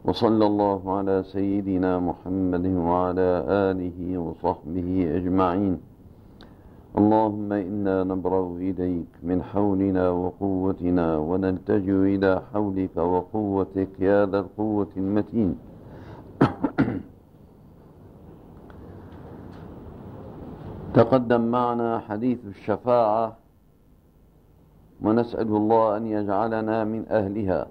وصلى الله على سيدنا محمد وعلى آله وصحبه أجمعين. اللهم إنا نبرأ إليك من حولنا وقوتنا ونلتجئ إلى حولك وقوتك يا ذا القوة المتين. تقدم معنا حديث الشفاعة، ونسأل الله أن يجعلنا من أهلها.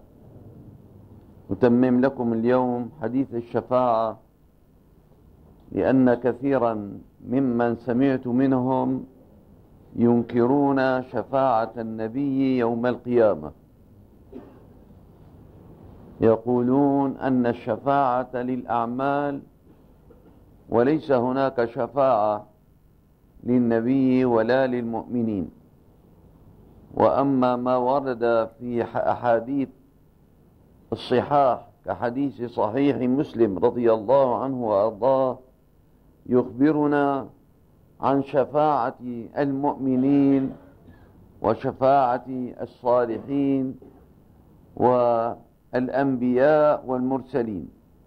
أتمم لكم اليوم حديث الشفاعة، لأن كثيرا ممن سمعت منهم ينكرون شفاعة النبي يوم القيامة، يقولون أن الشفاعة للأعمال وليس هناك شفاعة للنبي ولا للمؤمنين. وأما ما ورد في أحاديث الصحاح كحديث صحيح مسلم رضي الله عنه وأرضاه يخبرنا عن شفاعة المؤمنين وشفاعة الصالحين والأنبياء والمرسلين.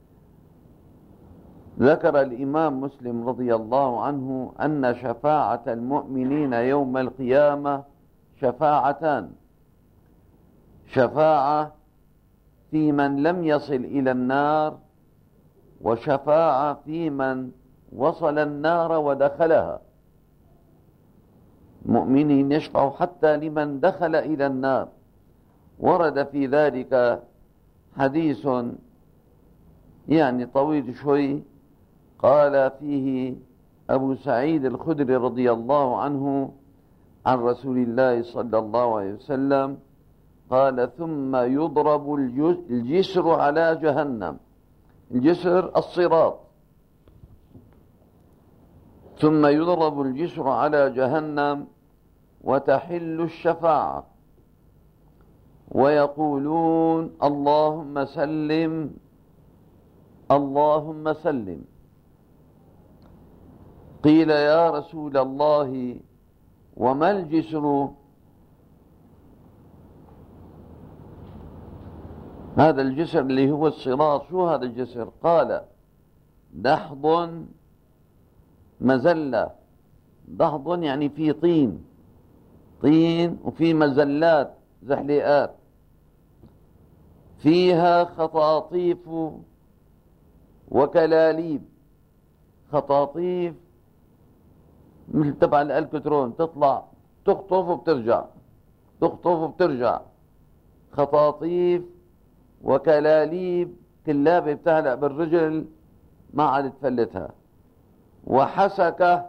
ذكر الإمام مسلم رضي الله عنه أن شفاعة المؤمنين يوم القيامة شفاعتان: شفاعة في من لم يصل إلى النار، وشفاعة في من وصل النار ودخلها. المؤمنين يشفعوا حتى لمن دخل إلى النار. ورد في ذلك حديث طويل شوي، قال فيه أبو سعيد الخدري رضي الله عنه عن رسول الله صلى الله عليه وسلم قال: ثم يضرب الجسر على جهنم. الجسر الصراط. ثم يضرب الجسر على جهنم وتحل الشفاعة، ويقولون: اللهم سلم اللهم سلم. قيل: يا رسول الله وما الجسر؟ هذا الجسر اللي هو الصراط، شو هذا الجسر؟ قال: دحض مزلة. دحض يعني في طين وفي مزلات زحليقات فيها خطاطيف وكلاليب. خطاطيف مثل تبع الالكترون، تطلع تخطف وبترجع، تخطف وبترجع. خطاطيف وكلاليب، كلابة بتعلق بالرجل ما عاد تفلتها. وحسكة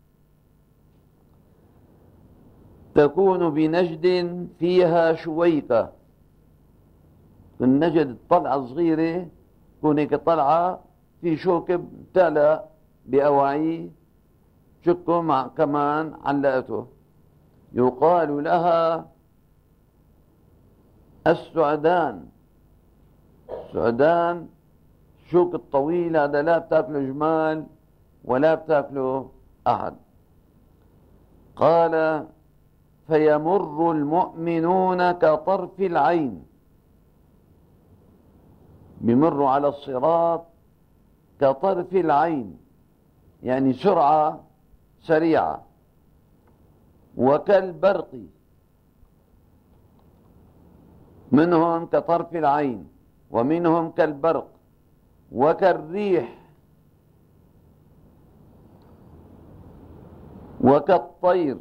تكون بنجد فيها شويكة. النجد الطلعة صغيرة، تكون هيك طلعة في شوكة بتعلق بأواعيه، شكه مع كمان علقته. يقال لها السعدان. السعدان شوك الطويل هذا، لا بتاكله جمال ولا بتاكله أحد. قال: فيمر المؤمنون كطرف العين. بمروا على الصراط كطرف العين، يعني سرعة سريعة. وكالبرق، منهم كطرف العين ومنهم كالبرق. وكالريح وكالطير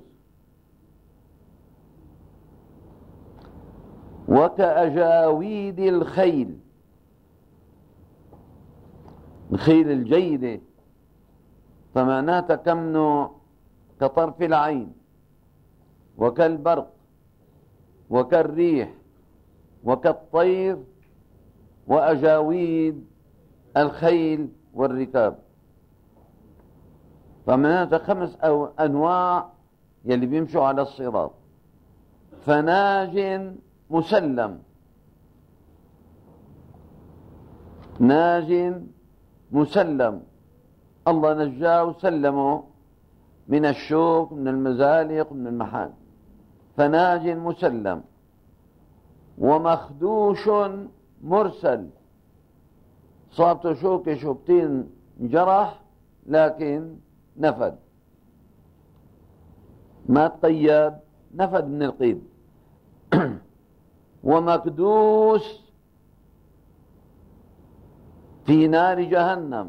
وكأجاويد الخيل. الخيل الجيدة، فمعناتها كمنه كطرف العين وكالبرق وكالريح وكالطير وأجاويد الخيل والركاب. فمعناتها 5 أنواع يلي بيمشوا على الصراط. فناج مسلم. ناج مسلم، الله نجاه وسلمه من الشوك، من المزالق، من المحان. فناج مسلم. ومخدوش مرسل. صابته شوكة شوكتين جرح لكن نفد، ما تقيد، نفد من القيد. ومكدوس في نار جهنم.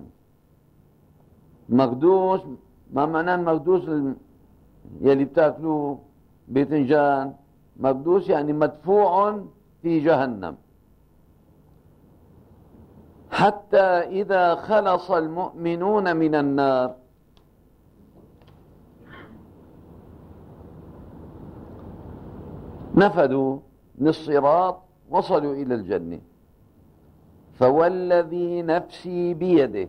مكدوس ما معناه المكدوس يلي بتاكلوه باذنجان؟ مكدوس يعني مدفوع في جهنم. حتى إذا خلص المؤمنون من النار نفدوا من الصراط وصلوا إلى الجنة. فوالذي نفسي بيده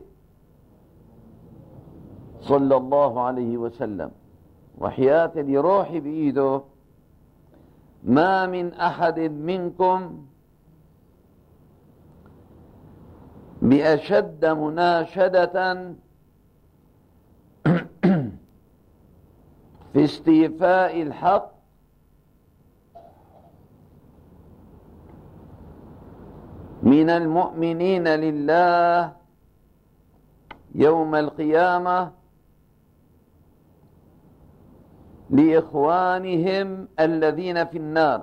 صلى الله عليه وسلم، وحياة اللي روحي بإيده، ما من أحد منكم بأشد مناشدة في استيفاء الحق من المؤمنين لله يوم القيامة لإخوانهم الذين في النار.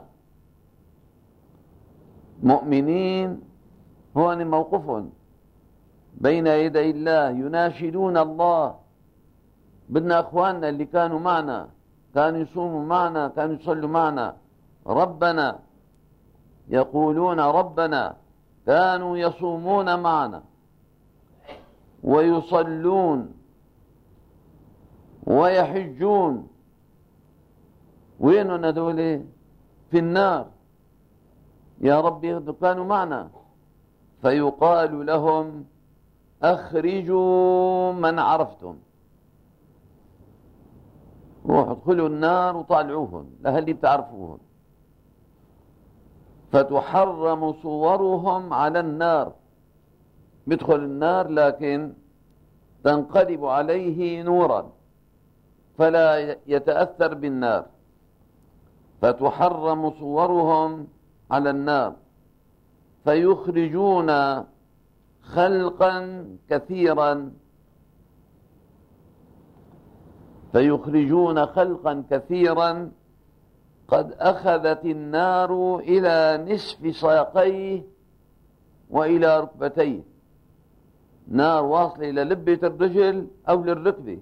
مؤمنين هو موقف بين يدي الله يناشدون الله، بدنا أخواننا اللي كانوا معنا، كانوا يصوموا معنا، كانوا يصلوا معنا، ربنا، يقولون ربنا، كانوا يصومون معنا ويصلون ويحجون، وينهم هذول؟ في النار، يا ربي كانوا معنا. فيقال لهم أخرجوا من عرفتم، روحوا ادخلوا النار وطالعوهم لهاللي بتعرفوهم. فتحرم صورهم على النار، بيدخل النار لكن تنقلب عليه نورا فلا يتأثر بالنار. فتحرم صورهم على النار فيخرجون خلقا كثيرا، قد أخذت النار إلى نصف ساقيه وإلى ركبتيه، نار واصلة إلى لبة الرجل أو للركبة.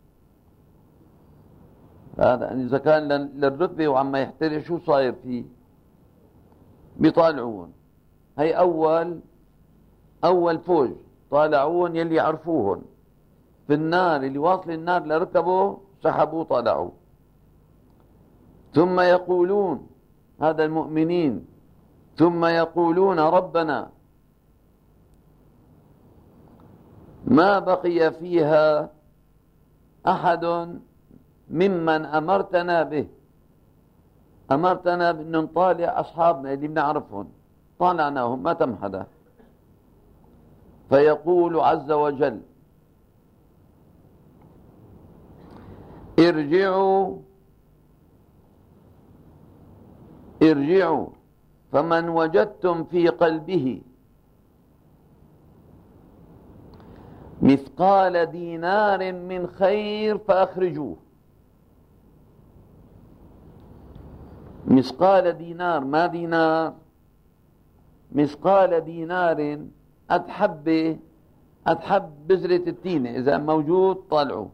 هذا إذا كان للركبة وعما يحترق شو صاير فيه؟ بيطالعون. هي أول فوج طالعون يلي يعرفوهن في النار، اللي واصل النار لركبه سحبوه طالعوه. ثم يقولون، هذا المؤمنين، ثم يقولون ربنا ما بقي فيها أحد ممن أمرتنا به. أمرتنا بأن نطالع أصحابنا اللي بنعرفهم، طالعناهم ما تم حدا. فيقول عز وجل ارجعوا فمن وجدتم في قلبه مثقال دينار من خير فأخرجوه. مثقال دينار، ما دينار، مثقال دينار، أتحب بذرة التينة إذا موجود طالعوا.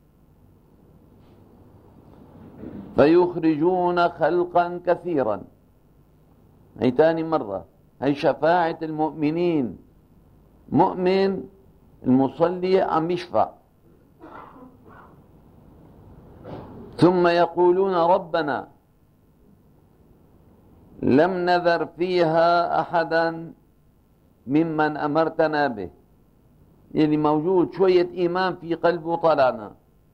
فيخرجون خلقا كثيرا. هي تاني مرة، هي شفاعة المؤمنين. مؤمن المصلي عم يشفع. ثم يقولون ربنا لم نذر فيها أحدا ممن أمرتنا به، يعني موجود شوية إيمان في قلبه طلعنا.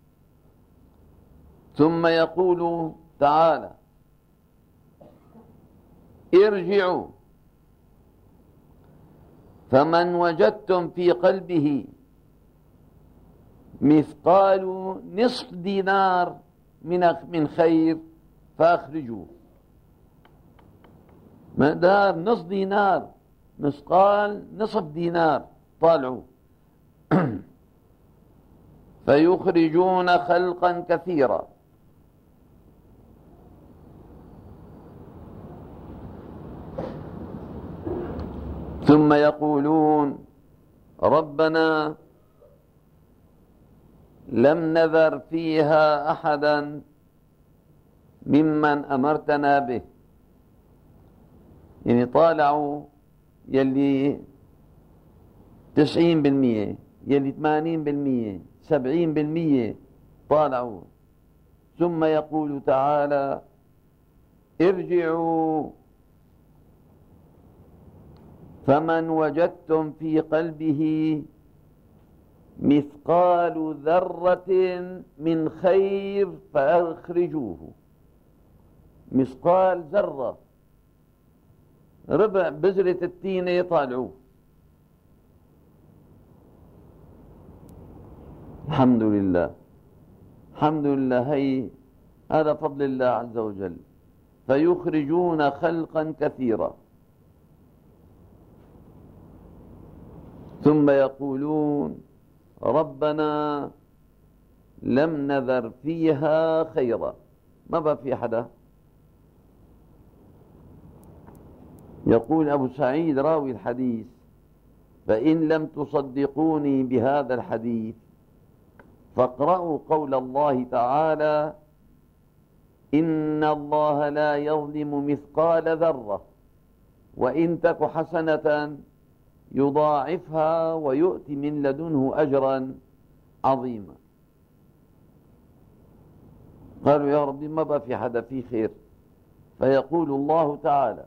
ثم يقول تعالى ارجعوا فمن وجدتم في قلبه مثقال نصف دينار من خير فأخرجوه. مقدار نصف دينار، مثقال نصف دينار طالعوا فيخرجون خلقا كثيرا ثم يقولون ربنا لم نذر فيها أحدا ممن أمرتنا به. يعني طالعوا يلي 90%، يلي 80%، 70% طالعوا. ثم يقول تعالى ارجعوا فمن وجدتم في قلبه مثقال ذرة من خير فأخرجوه. مثقال ذرة، ربع بذرة التينة يطالعوه. الحمد لله، الحمد لله، هذا فضل الله عز وجل. فيخرجون خلقا كثيرا ثم يقولون ربنا لم نذر فيها خيرا. ما بقى في حدا. يقول أبو سعيد راوي الحديث فإن لم تصدقوني بهذا الحديث فاقرأوا قول الله تعالى إن الله لا يظلم مثقال ذرة وإن تك حسنة يضاعفها ويؤتي من لدنه أجرا عظيما. قالوا يا ربي ما بقى في حدا فيه خير. فيقول الله تعالى،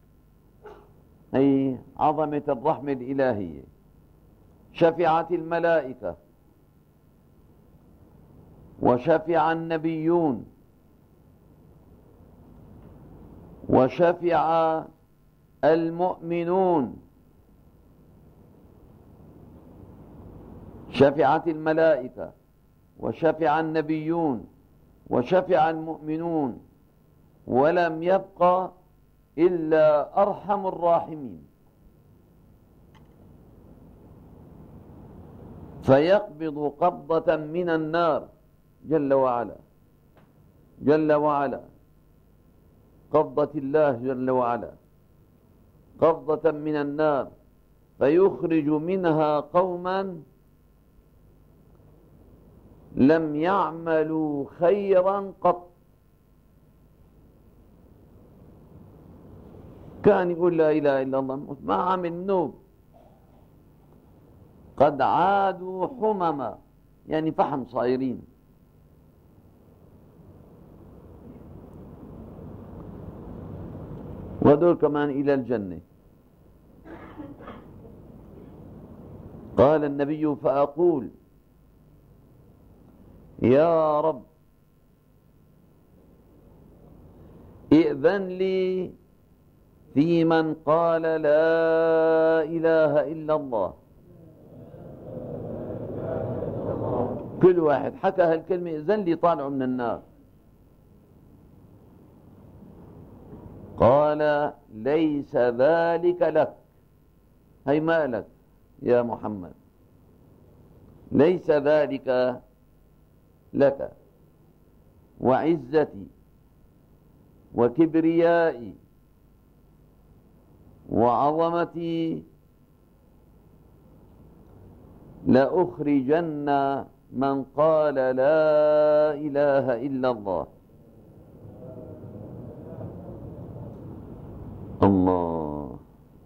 أي عظمة الرحمة الإلهية، شفعت الملائكة وشفع النبيون وشفع المؤمنون. شفعت الملائكة وشفع النبيون وشفع المؤمنون ولم يبق إلا أرحم الراحمين، فيقبض قبضة من النار جل وعلا، جل وعلا، قبضة الله جل وعلا، قبضة من النار، فيخرج منها قوما لم يعملوا خيرا قط. كان يقول لا إله إلا الله ما عمل نوب، قد عادوا حمما، يعني فحم صايرين. ودول كمان إلى الجنة. قال النبي فأقول يا رب ائذن لي في من قال لا إله إلا الله. كل واحد حكى هالكلمة ائذن لي طالعوا من النار. قال ليس ذلك لك، هي ما لك يا محمد، ليس ذلك لك، وعزتي وكبريائي وعظمتي لأخرجن من قال لا إله إلا الله. الله.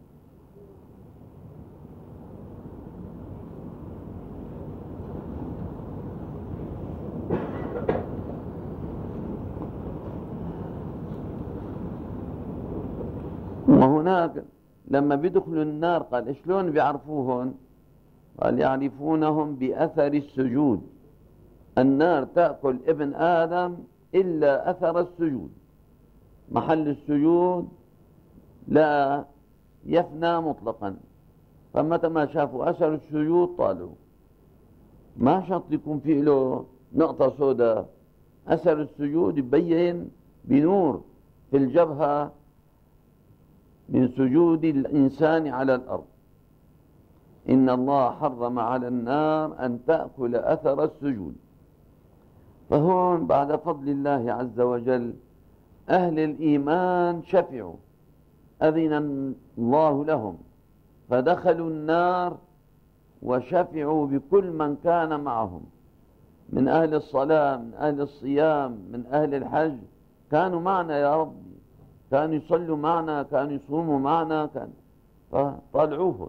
وهناك لما بيدخلوا النار قال شلون بيعرفوهم؟ قال يعرفونهم بأثر السجود. النار تأكل ابن آدم إلا أثر السجود، محل السجود لا يفنى مطلقا. فمتى ما شافوا أثر السجود طالوا. ما شرط يكون فيه له نقطة سوداء. أثر السجود يبين بنور في الجبهة من سجود الإنسان على الأرض. إن إن الله حرم على النار أن تأكل أثر السجود. فهون بعد فضل الله عز وجل أهل الإيمان شفعوا، أذن الله لهم فدخلوا النار وشفعوا بكل من كان معهم من أهل الصلاة، من أهل الصيام، من أهل الحج، كانوا معنا يا ربي، كانوا يصلوا معنا، كانوا يصوموا معنا، فطالعوهم.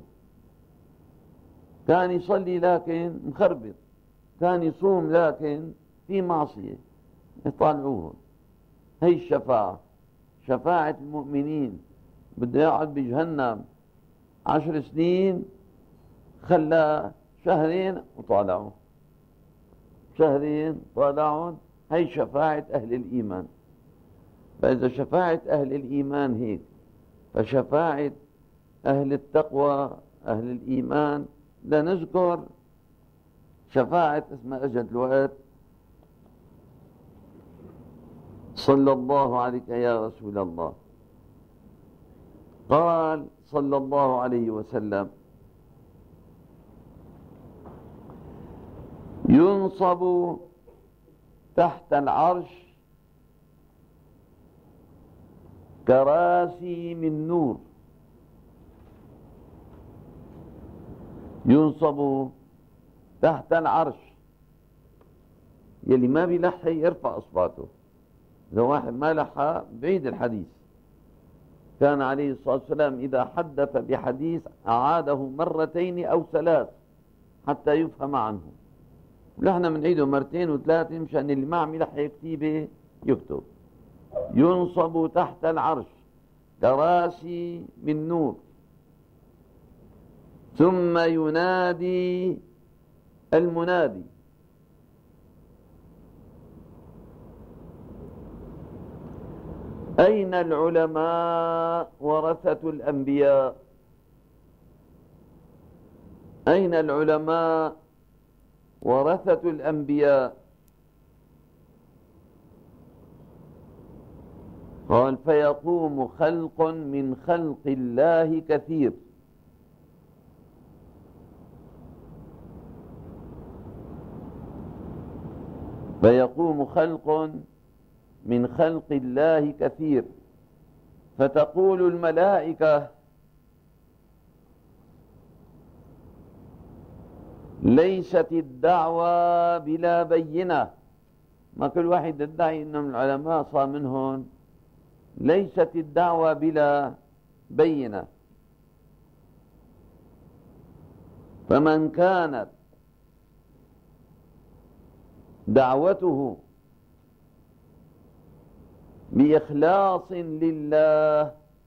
كان يصلي لكن مخربط، كان يصوم لكن في معصية، يطالعوهم. هي الشفاعة، شفاعة المؤمنين. بده يقعد بجهنم 10 سنين، خلاه شهرين وطالعوه، شهرين طالعون. هي شفاعة أهل الإيمان. فإذا شفاعة أهل الإيمان هيك، فشفاعة أهل التقوى أهل الإيمان لا نذكر شفاعة اسمها أجد الوقت. صلى الله عليك يا رسول الله. قال صلى الله عليه وسلم: ينصب تحت العرش كراسي من نور. ينصب تحت العرش، يلي ما بيلحي يرفع اصباته، إذا واحد ما لحى بعيد الحديث. كان عليه الصلاة والسلام إذا حدث بحديث أعاده مرتين أو 3 حتى يفهم عنه. نحن بنعيده 2 و3 مشان اللي ما عم يلحي كتيبه يكتب. ينصب تحت العرش كراسي من نور، ثم ينادي المنادي: أين العلماء ورثة الأنبياء؟ أين العلماء ورثة الأنبياء؟ قال: فيقوم خلق من خلق الله كثير، فيقوم خلق من خلق الله كثير، فتقول الملائكة: ليست الدعوة بلا بينة. ما كل واحد يدعي إنه من العلماء صار منهم. ليست الدعوة بلا بينة، فمن كانت دعوته بإخلاص لله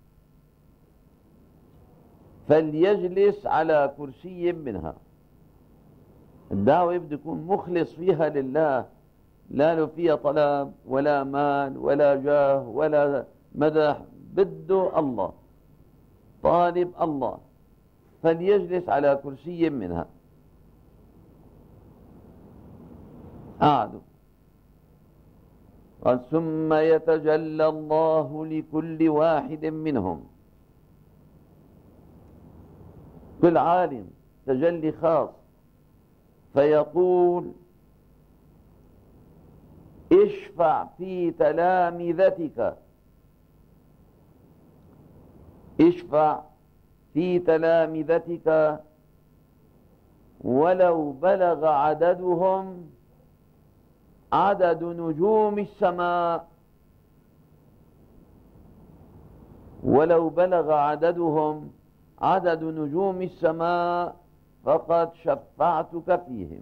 فليجلس على كرسي منها. الدعوة بده يكون مخلص فيها لله، لا له فيها طلب ولا مال ولا جاه ولا مدح، بده الله، طالب الله، فليجلس على كرسي منها. قعدوا. قال: ثم يتجلى الله لكل واحد منهم، كل عالم تجلي خاص، فيقول: اشفع في تلامذتك، اشفع في تلامذتك ولو بلغ عددهم عدد نجوم السماء، ولو بلغ عددهم عدد نجوم السماء فقد شفعتك فيهم.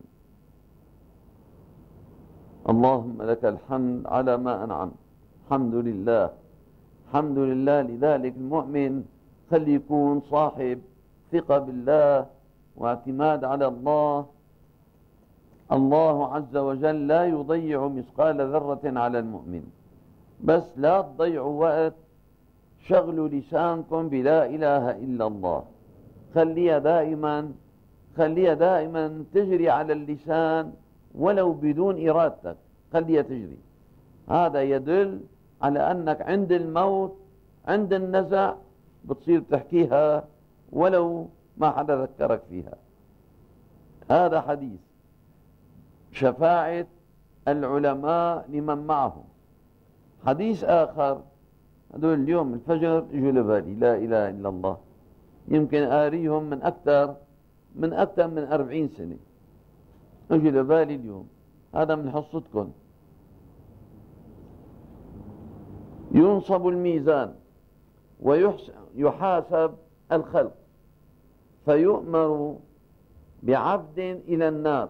اللهم لك الحمد على ما أنعمت. الحمد لله، الحمد لله. لذلك المؤمن خلي يكون صاحب ثقة بالله واعتماد على الله. الله عز وجل لا يضيع مثقال ذرة على المؤمن، بس لا تضيعوا وقت شغلوا لسانكم بلا إله إلا الله. خليها دائما تجري على اللسان ولو بدون إرادتك، خليها تجري. هذا يدل على أنك عند الموت، عند النزع، بتصير تحكيها ولو ما حدا ذكرك فيها. هذا حديث شفاعة العلماء لمن معهم. حديث آخر، هذول اليوم الفجر اجوا لبالي لا إله إلا الله، يمكن آريهم من أكثر من 40 سنة، اجوا لبالي اليوم، هذا من حصتكم. ينصب الميزان ويحاسب الخلق، فيؤمر بعبد إلى النار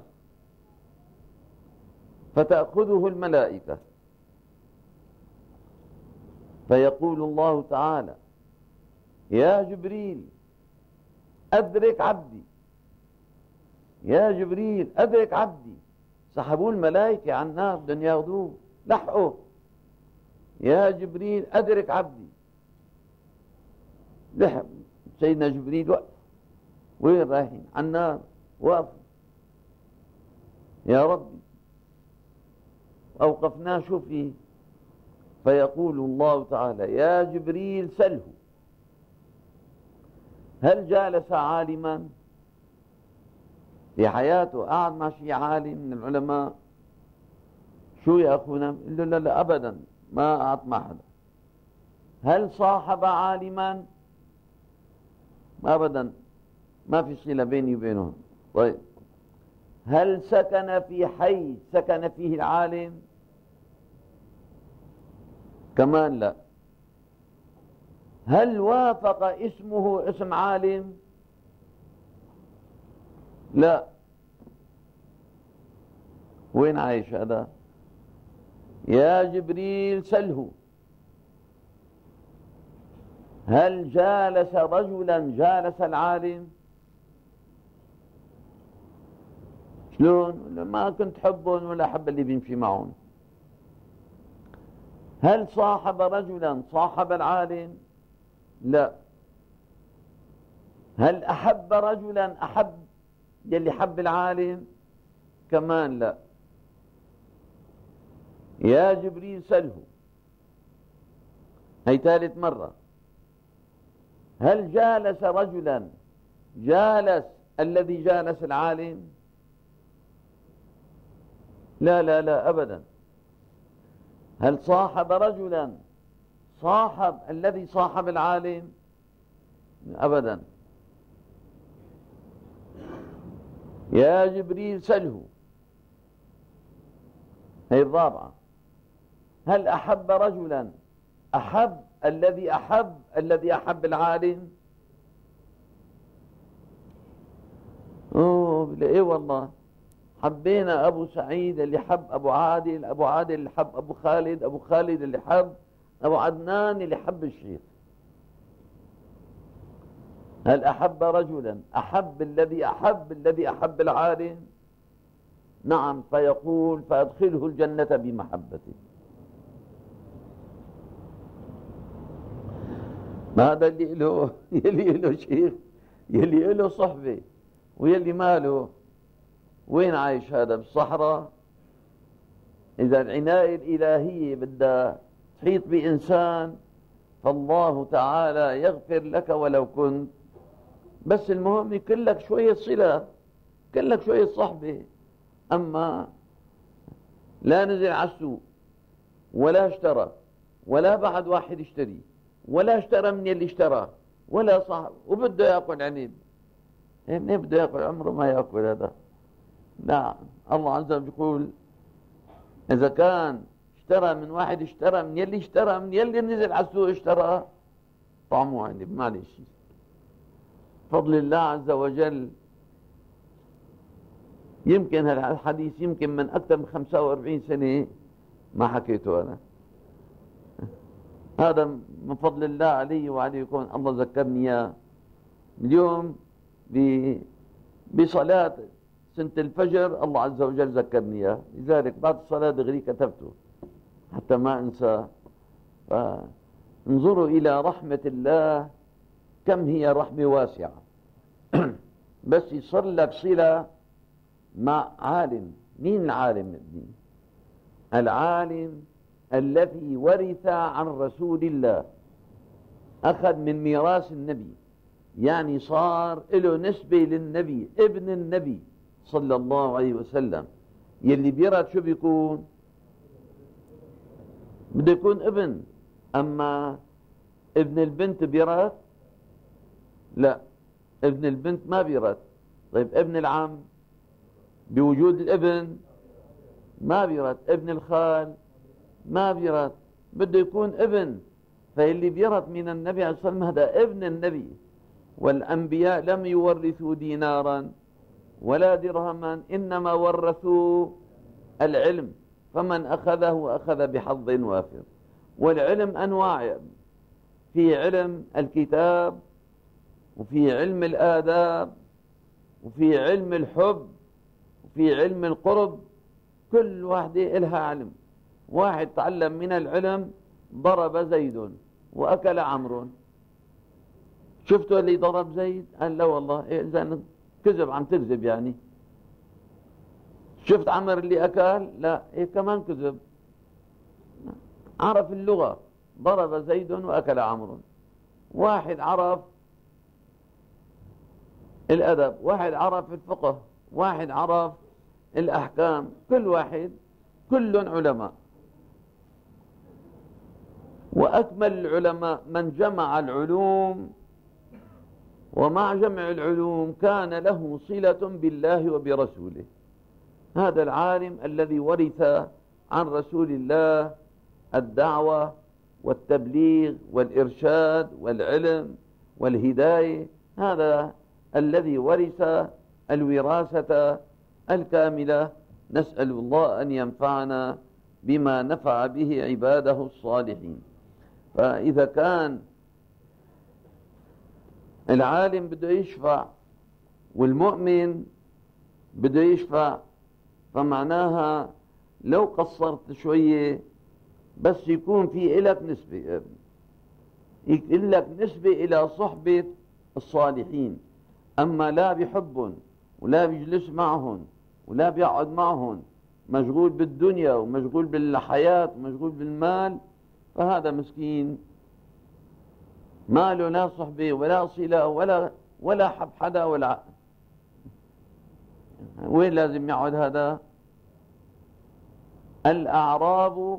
فتأخذه الملائكة، فيقول الله تعالى: يا جبريل أدرك عبدي، يا جبريل أدرك عبدي. سحبوا الملائكة على النار بدهم ياخذوه، لحقوا، يا جبريل أدرك عبدي. لحق سيدنا جبريل، وقف، وين رايحين؟ على النار، وقف، يا ربي أوقفناه، شو فيه؟ فيقول الله تعالى: يا جبريل سله، هل جالس عالما في حياته؟ قاعد مع شي عالم من العلماء؟ شو يا أخونا؟ قال له: لا لا أبدا، ما قعدت مع حدا. هل صاحب عالما؟ أبدا، ما في صلة بيني وبينهم. طيب، هل سكن في حي سكن فيه العالم؟ كمان لا. هل وافق اسمه اسم عالم؟ لا. وين عايش هذا؟ يا جبريل سله، هل جالس رجلا جالس العالم؟ شلون؟ ما كنت حبهم ولا حب اللي بيمشي معهم. هل صاحب رجلا صاحب العالم؟ لا. هل أحب رجلا أحب يلي حب العالم؟ كمان لا. يا جبريل سله، هي ثالث مرة. هل جالس رجلا جالس الذي جالس العالم؟ لا لا لا أبدا. هل صاحب رجلا صاحب الذي صاحب العالم؟ أبدا. يا جبريل سله، هي الرابعة. هل أحب رجلا أحب الذي أحب العالم؟ إيه والله، حبينا أبو سعيد اللي حب أبو عادل، أبو عادل اللي حب أبو خالد، أبو خالد اللي حب أبو عدنان اللي حب الشيخ. هل أحب رجلا أحب الذي أحب العالم؟ نعم. فيقول: فأدخله الجنة بمحبته. ما هذا يلي له شيخ، يلي له صحبة، ويلي ماله. وين عايش هذا؟ بالصحراء. إذا العناية الإلهية بدها تحيط بإنسان، فالله تعالى يغفر لك ولو كنت، بس المهم يكون لك شوية صلة، يكون لك شوية صحبة. أما لا نزل على السوق ولا اشترى، ولا بعد واحد اشتري، ولا اشترى من اللي اشترى، ولا صاحب، وبده يأكل عنب. منين بده يأكل؟ عمره ما يأكل هذا. نعم. الله عز وجل يقول: إذا كان اشترى من واحد، اشترى من يلي نزل على السوق اشترى، طعمه عنب، معلش. فضل الله عز وجل. يمكن هذا الحديث يمكن من أكثر من 45 سنة ما حكيته أنا. هذا من فضل الله علي وعليكم، الله ذكرني إياه اليوم بصلاة سنة الفجر، الله عز وجل ذكرني إياه، لذلك بعد الصلاة دغري كتبته حتى ما أنسى. فانظروا إلى رحمة الله، كم هي رحمة واسعة. بس يصير لك صلة مع عالم. مين العالم؟ العالم الذي ورث عن رسول الله، أخذ من ميراث النبي، يعني صار له نسبة للنبي، ابن النبي صلى الله عليه وسلم. يلي بيرث شو بيكون؟ بده يكون ابن. أما ابن البنت بيرث؟ لا، ابن البنت ما بيرث. طيب ابن العم بوجود الابن ما بيرث، ابن الخال ما بيرث، بده يكون ابن. فاللي بيرث من النبي عليه الصلاة والسلام هذا ابن النبي. والأنبياء لم يورثوا دينارا ولا درهما، إنما ورثوا العلم، فمن أخذه أخذ بحظ وافر. والعلم أنواع، في علم الكتاب، وفي علم الآداب، وفي علم الحب، وفي علم القرب. كل واحدة إلها علم. واحد تعلم من العلم ضرب زيد وأكل عمرو. شفتوا اللي ضرب زيد؟ قال لا والله. إذا كذب، عم تكذب يعني. شفت عمر اللي أكل؟ لا، كمان كذب. عرف اللغة، ضرب زيد وأكل عمرو. واحد عرف الأدب، واحد عرف الفقه، واحد عرف الأحكام. كل واحد، كل علماء. وأكمل العلماء من جمع العلوم، ومع جمع العلوم كان له صلة بالله وبرسوله. هذا العالم الذي ورث عن رسول الله الدعوة والتبليغ والإرشاد والعلم والهداية، هذا الذي ورث الوراثة الكاملة. نسأل الله أن ينفعنا بما نفع به عباده الصالحين. فإذا كان العالم بده يشفع والمؤمن بده يشفع، فمعناها لو قصرت شوية بس يكون في إلك نسبة، إلك نسبة إلى صحبة الصالحين. أما لا بيحبهم ولا بيجلس معهم ولا بيقعد معهم، مشغول بالدنيا ومشغول بالحياة ومشغول بالمال، فهذا مسكين ما له لا صحبة ولا صلة ولا حب حدا ولا. وين لازم يقعد هذا؟ الأعراب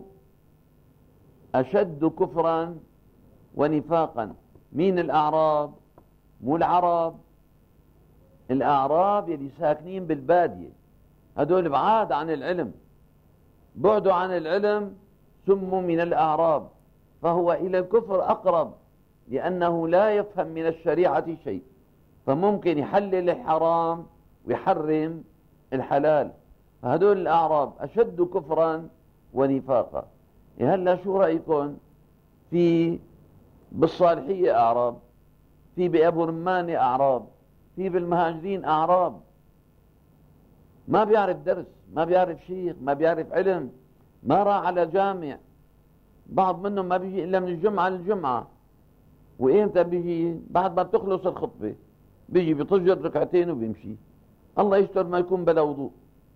أشد كفرا ونفاقا. مين الأعراب؟ مو العرب. الأعراب يلي ساكنين بالبادية، هدول بعاد عن العلم، بعدوا عن العلم، سموا من الأعراب. فهو إلى الكفر أقرب، لأنه لا يفهم من الشريعة شيء، فممكن يحلل الحرام ويحرم الحلال. فهدول الأعراب أشد كفرا ونفاقا. هلا شو رأيكم في بالصالحية أعراب، في بأبو رمانة أعراب، في بالمهاجرين أعراب، ما بيعرف درس، ما بيعرف شيخ، ما بيعرف علم، ما راح على جامع. بعض منهم ما بيجي إلا من الجمعة للجمعة. وإمتى بيجي؟ بعد ما بتخلص الخطبة بيجي بيطجر ركعتين وبيمشي. الله يستر ما يكون بلا وضوء،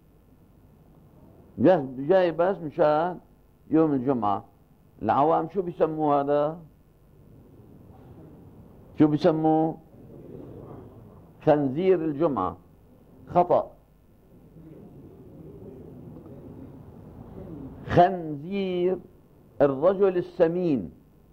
جاي بس مشان يوم الجمعة. العوام شو بيسموه هذا؟ شو بيسموه؟ خنزير الجمعة. خطأ. خنزير الرجل السمين،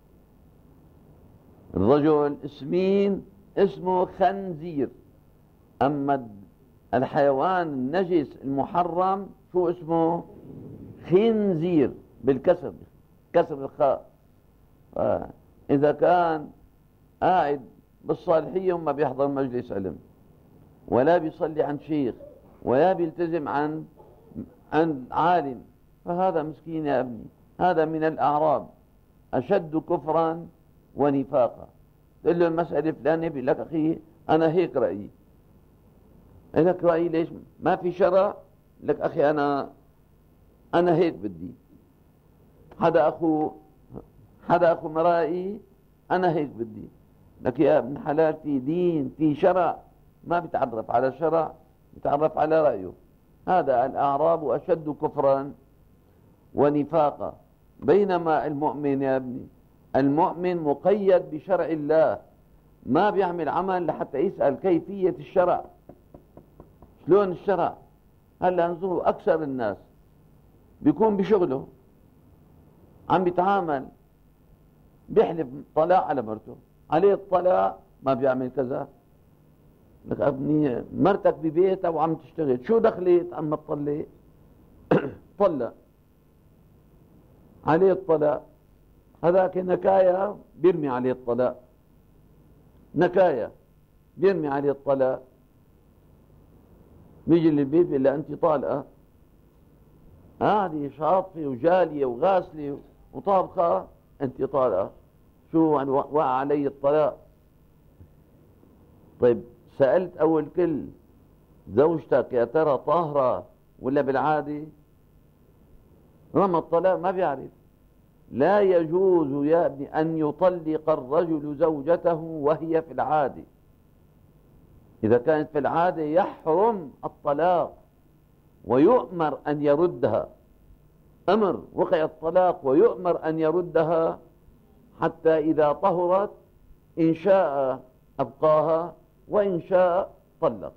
الرجل السمين اسمه خنزير. أما الحيوان النجس المحرم شو اسمه؟ خنزير بالكسر، كسر الخاء. إذا كان قاعد بالصالحية وما بيحضر مجلس علم ولا بيصلي عن شيخ ولا بيلتزم عن عالم، فهذا مسكين يا ابني. هذا من الأعراب أشد كفرا ونفاقا. تقول له المسألة فلانة، بيقول لك أخي أنا هيك رأيي. لك رأيي ليش؟ ما في شرع؟ لك أخي أنا هيك بدي. حدا أخو مرائي، أنا هيك بدي. لك يا ابن حلال، في دين، في شرع، ما بيتعرف على شرع، بيتعرف على رأيه. هذا الأعراب أشد كفرا ونفاقا. بينما المؤمن يا ابني، المؤمن مقيد بشرع الله، ما بيعمل عمل لحتى يسأل كيفية الشرع. شلون الشرع. هلا انظروا أكثر الناس بيكون بشغله عم بيتعامل، بيحلف طلاق على مرته، عليه الطلاق، ما بيعمل كذا. لك ابني مرتك ببيتها وعم تشتغل، شو دخلت عم تطلق؟ طلق، عليه الطلاق. هذاك نكاية بيرمي عليه الطلاق، نكاية بيرمي عليه الطلاق. بيجي للبيت بيقول لها أنت طالقة، قاعدة شاطفة وجالية وغاسلة وطابخة، أنت طالقة، شو يعني وقع علي الطلاق؟ طيب سألت أول كل زوجتك يا ترى طاهرة ولا بالعادة؟ رمى الطلاق، ما بيعرف. لا يجوز يا ابني أن يطلق الرجل زوجته وهي في العادة. إذا كانت في العادة يحرم الطلاق ويؤمر أن يردها، أمر وقع الطلاق ويؤمر أن يردها حتى إذا طهرت إن شاء أبقاها وإن شاء طلق.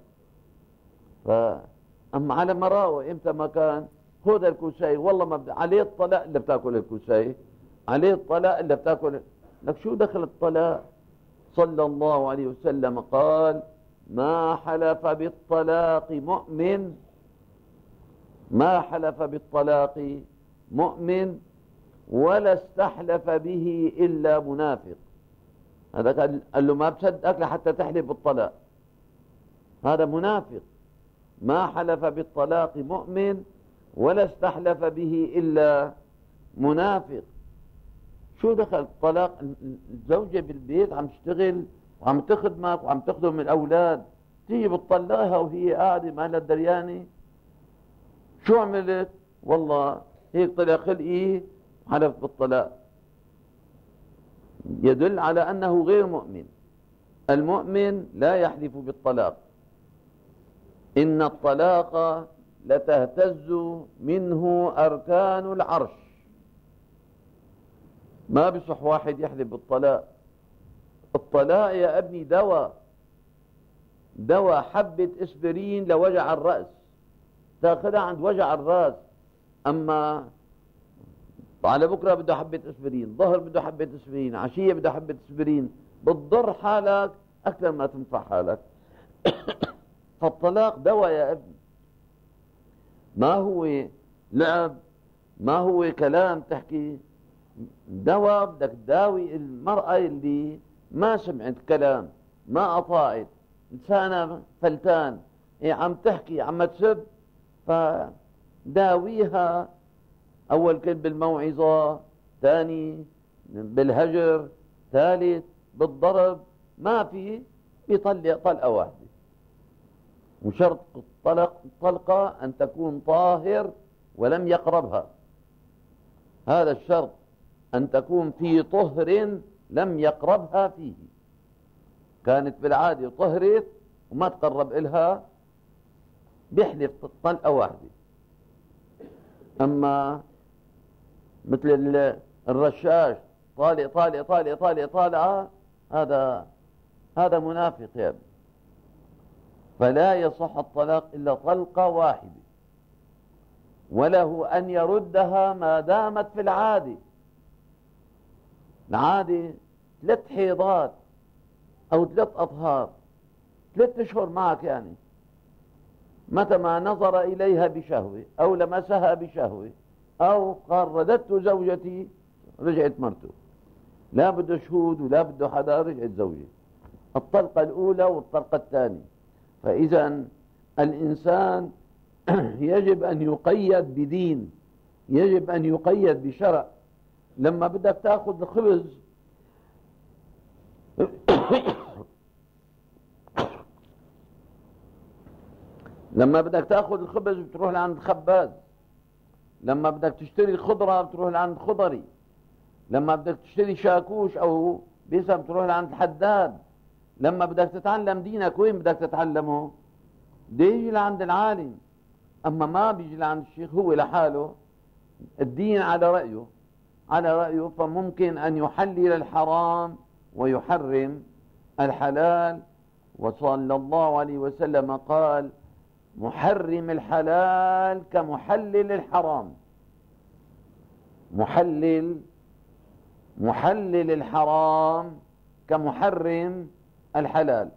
أما على مراه إمتى ما كان خذ الكوساي، والله ما عليه الطلاق إلا بتاكل الكوساي، عليه الطلاق إلا بتاكل. لك شو دخل الطلاق؟ صلى الله عليه وسلم قال ما حلف بالطلاق مؤمن، ما حلف بالطلاق مؤمن ولا استحلف به إلا منافق. هذا قال له ما بصدقك لحتى تحلف بالطلاق، هذا منافق. ما حلف بالطلاق مؤمن ولا استحلف به إلا منافق. شو دخل الطلاق؟ الزوجة بالبيت عم تشتغل وعم تخدمك وعم تخدم الأولاد، تيجي بتطلقها وهي قاعدة ما لها دريانة. شو عملت؟ والله هيك طلع خلقي حلف بالطلاق. يدل على أنه غير مؤمن. المؤمن لا يحلف بالطلاق. إن الطلاق لتهتز منه أركان العرش. ما بصح واحد يحلف بالطلاق. الطلاق يا ابني دواء حبة اسبرين لوجع الرأس، تاخذها عند وجع الرأس. أما على بكرة بده حبة اسبرين، ظهر بده حبة اسبرين، عشية بده حبة اسبرين، بتضر حالك أكثر ما تنفع حالك. فالطلاق دواء يا ابني، ما هو لعب، ما هو كلام تحكي، دواء بدك تداوي المرأة اللي ما سمعت كلام، ما أطاعت، لسانها فلتان، عم تحكي عم تسب، فداويها أول كل بالموعظة، ثاني بالهجر، ثالث بالضرب، ما في بيطلق طلقة واحدة. وشرط الطلقة أن تكون طاهر ولم يقربها، هذا الشرط، أن تكون في طهر لم يقربها فيه. كانت بالعادة طهرت وما تقرب إلها بيحلف طلقة واحدة. أما مثل الرشاش طالق طالق طالق طالق طالقة، هذا منافق يا ابني. فلا يصح الطلاق إلا طلقة واحدة، وله أن يردها ما دامت في العادة. العادة 3 حيضات أو 3 أطهار، 3 أشهر معك يعني، متى ما نظر إليها بشهوة أو لمسها بشهوة أو قال رددت زوجتي، رجعت مرته، لا بده شهود ولا بده حدا، رجعت زوجي. الطلقة الأولى والطلقة الثانية. فإذا الإنسان يجب أن يقيد بدين، يجب أن يقيد بشرع. لما بدك تأخذ الخبز لما بدك تأخذ الخبز بتروح لعند الخباز، لما بدك تشتري الخضرة بتروح لعند خضري، لما بدك تشتري شاكوش أو بيسم بتروح لعند الحداد. لما بدك تتعلم دينك وين بدك تتعلمه؟ بده يجي لعند العالم. أما ما بيجي لعند الشيخ هو لحاله، الدين على رأيه فممكن أن يحلل الحرام ويحرم الحلال. وصلى الله عليه وسلم قال محرم الحلال كمحلل الحرام. محلل الحرام كمحرم الحلال.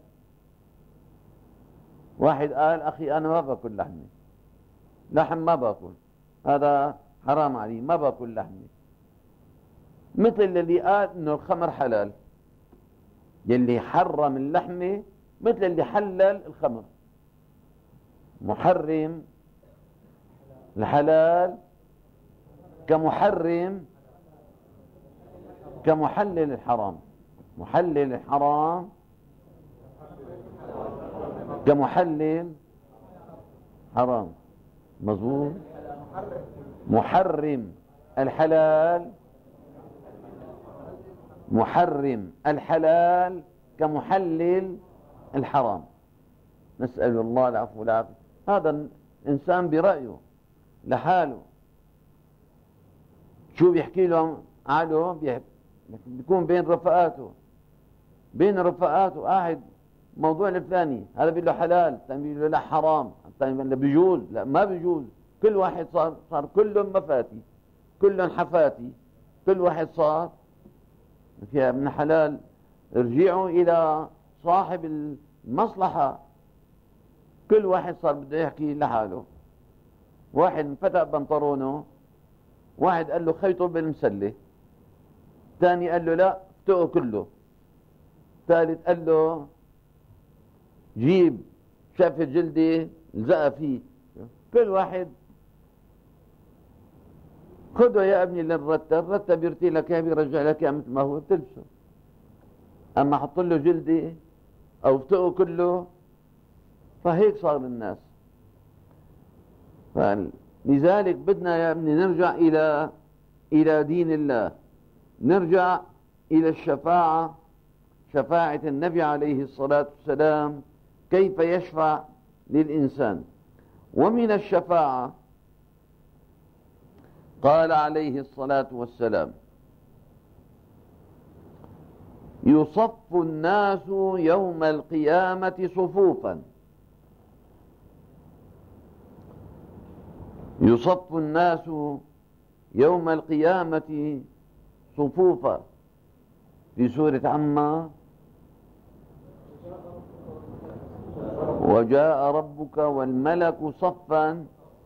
واحد قال أخي أنا ما باكل لحم ما باكل، هذا حرام علي، ما باكل لحمة. مثل اللي قال إنه الخمر حلال، يلي حرم اللحمة مثل اللي حلل الخمر. محرم الحلال كمحلل الحرام. محلل الحرام كمحلل حرام. مظبوط. محرم الحلال كمحلل الحرام. نسأل الله العفو والعافية. هذا الإنسان برأيه لحاله، شو بيحكي له عاله، بيكون بين رفقاته قاعد موضوع الفلاني، هذا بيقول له حلال، الثاني بيقول له لا حرام، الثاني بيقول له بيجوز، لا ما بيجوز. كل واحد صار كلهم مفاتي، كلهم حفاتي، كل واحد صار فيها من حلال. ارجعوا إلى صاحب المصلحة. كل واحد صار بده يحكي لحاله. واحد انفتح بنطرونه، واحد قال له خيطه بالمسلة، ثاني قال له لا افتقه كله، ثالث قال له جيب شافة جلدي الزقها فيه. كل واحد خذه يا ابني الرتب يرتي لك اياه بيرجع لك اياه مثل ما هو بتلبسه. اما حط له جلدي او افتقه كله، فهيك صار الناس. لذلك بدنا يا ابني نرجع الى دين الله، نرجع الى الشفاعة، شفاعة النبي عليه الصلاة والسلام، كيف يشفع للإنسان. ومن الشفاعة قال عليه الصلاة والسلام: يصف الناس يوم القيامة صفوفا. يصف الناس يوم القيامة صفوفا. في سورة عما: وجاء ربك والملك صفا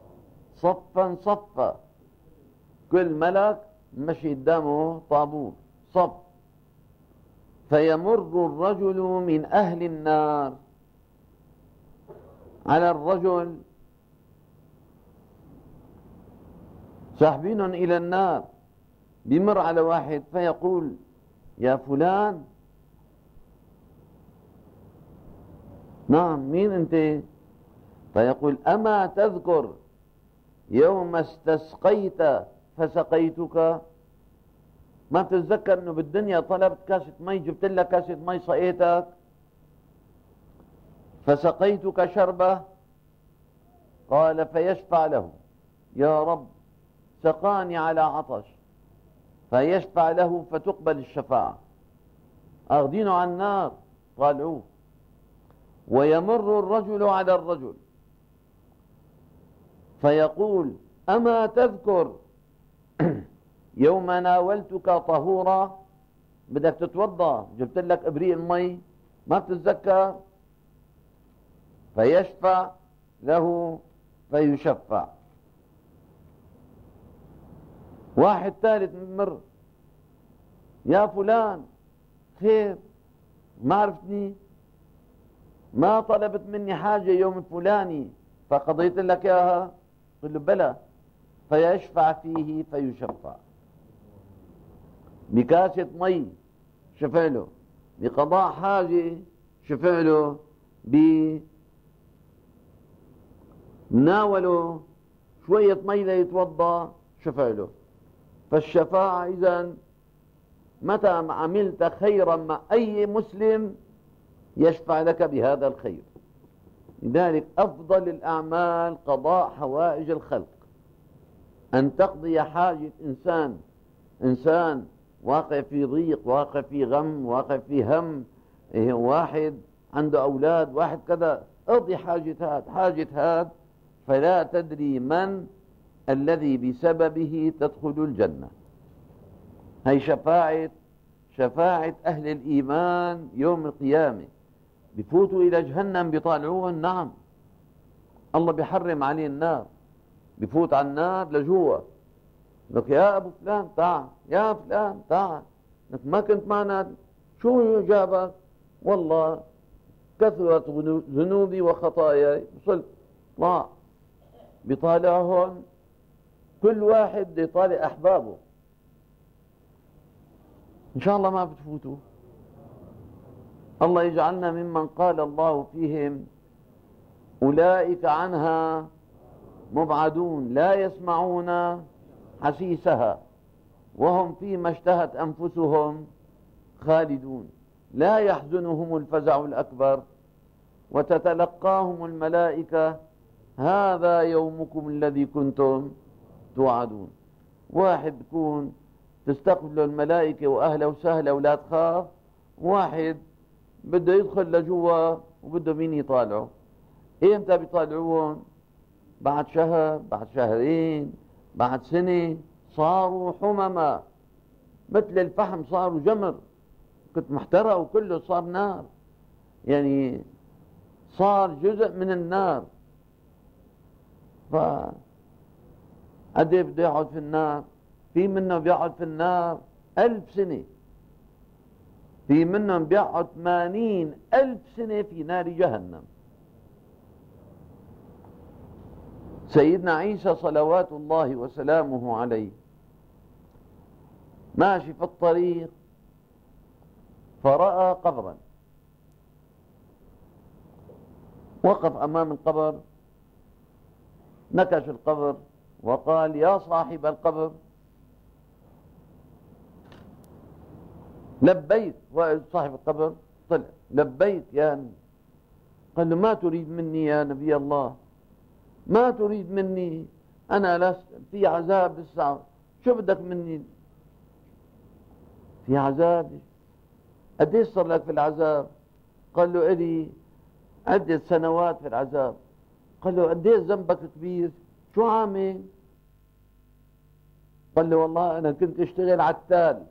صفا. كل ملك مشي قدامه طابور صف. فيمر الرجل من أهل النار على الرجل، ساحبينهم إلى النار، بمر على واحد فيقول: يا فلان. نعم، مين أنت؟ فيقول: أما تذكر يوم استسقيت فسقيتك؟ ما تتذكر أنه بالدنيا طلبت كاسة مي، جبت لك كاسة مي سقيتك، فسقيتك شربة؟ قال: فيشفع له: يا رب سقاني على عطش. فيشفع له فتقبل الشفاعة. أخذينه عن النار طالعوه. ويمر الرجل على الرجل فيقول: أما تذكر يوم ناولتك طهورا؟ بدك تتوضا، جبت لك ابريق المي، ما بتتذكر؟ فيشفع له فيشفع. واحد ثالث مر: يا فلان خير، ما عرفتني؟ ما طلبت مني حاجة يوم الفلاني فقضيت لك اياها؟ قل له: بلى. فيشفع فيه فيشفع. بكاسة مي شفع له، بقضاء حاجة شفع له، بناوله شوية مي ليتوضا شفع له. فالشفاعة إذن متى عملت خيرا مع أي مسلم يشفع لك بهذا الخير. لذلك أفضل الأعمال قضاء حوائج الخلق، أن تقضي حاجة إنسان واقع في ضيق، واقع في غم، واقع في هم، واحد عنده أولاد، واحد كذا، اقضي حاجة هاد حاجة هاد، فلا تدري من الذي بسببه تدخل الجنة. هي شفاعة أهل الإيمان يوم القيامة. بفوتوا إلى جهنم بيطالعوهم، نعم الله بيحرم عليه النار، بفوت على النار لجوا، لك يا أبو فلان تعال، يا فلان تعال، لك ما كنت معنا، شو جابك؟ والله كثرت ذنوبي وخطاياي وصلت. طلع بيطالعهم، كل واحد يطالع أحبابه. إن شاء الله ما بتفوتوا. الله يجعلنا ممن قال الله فيهم أولئك عنها مبعدون لا يسمعون حسيسها وهم فيما اشتهت أنفسهم خالدون لا يحزنهم الفزع الأكبر وتتلقاهم الملائكة هذا يومكم الذي كنتم توعدون. واحد بكون تستقبله الملائكة وأهلا وسهلا ولا تخاف، واحد بده يدخل لجوا وبده مين يطالعه. امتى بيطالعوهم؟ بعد شهر، بعد شهرين، بعد سنة، صاروا حمما مثل الفحم، صاروا جمر، كنت محترق وكله صار نار، يعني صار جزء من النار. قد ايه بده يقعد في النار؟ في منهم بيقعد في النار 1000 سنة، في منهم بيقعد 80,000 سنة في نار جهنم. سيدنا عيسى صلوات الله وسلامه عليه ماشي في الطريق فرأى قبرا، وقف أمام القبر، نكش القبر وقال يا صاحب القبر لبيت. صاحب القبر طلع لبيت يا قال له ما تريد مني يا نبي الله؟ ما تريد مني؟ أنا لست في عذاب لسه، شو بدك مني؟ في عذاب؟ قديش صار لك في العذاب؟ قال له إلي عدة سنوات في العذاب. قال له قديش ذنبك كبير؟ شو عامل؟ قال له والله أنا كنت اشتغل عتال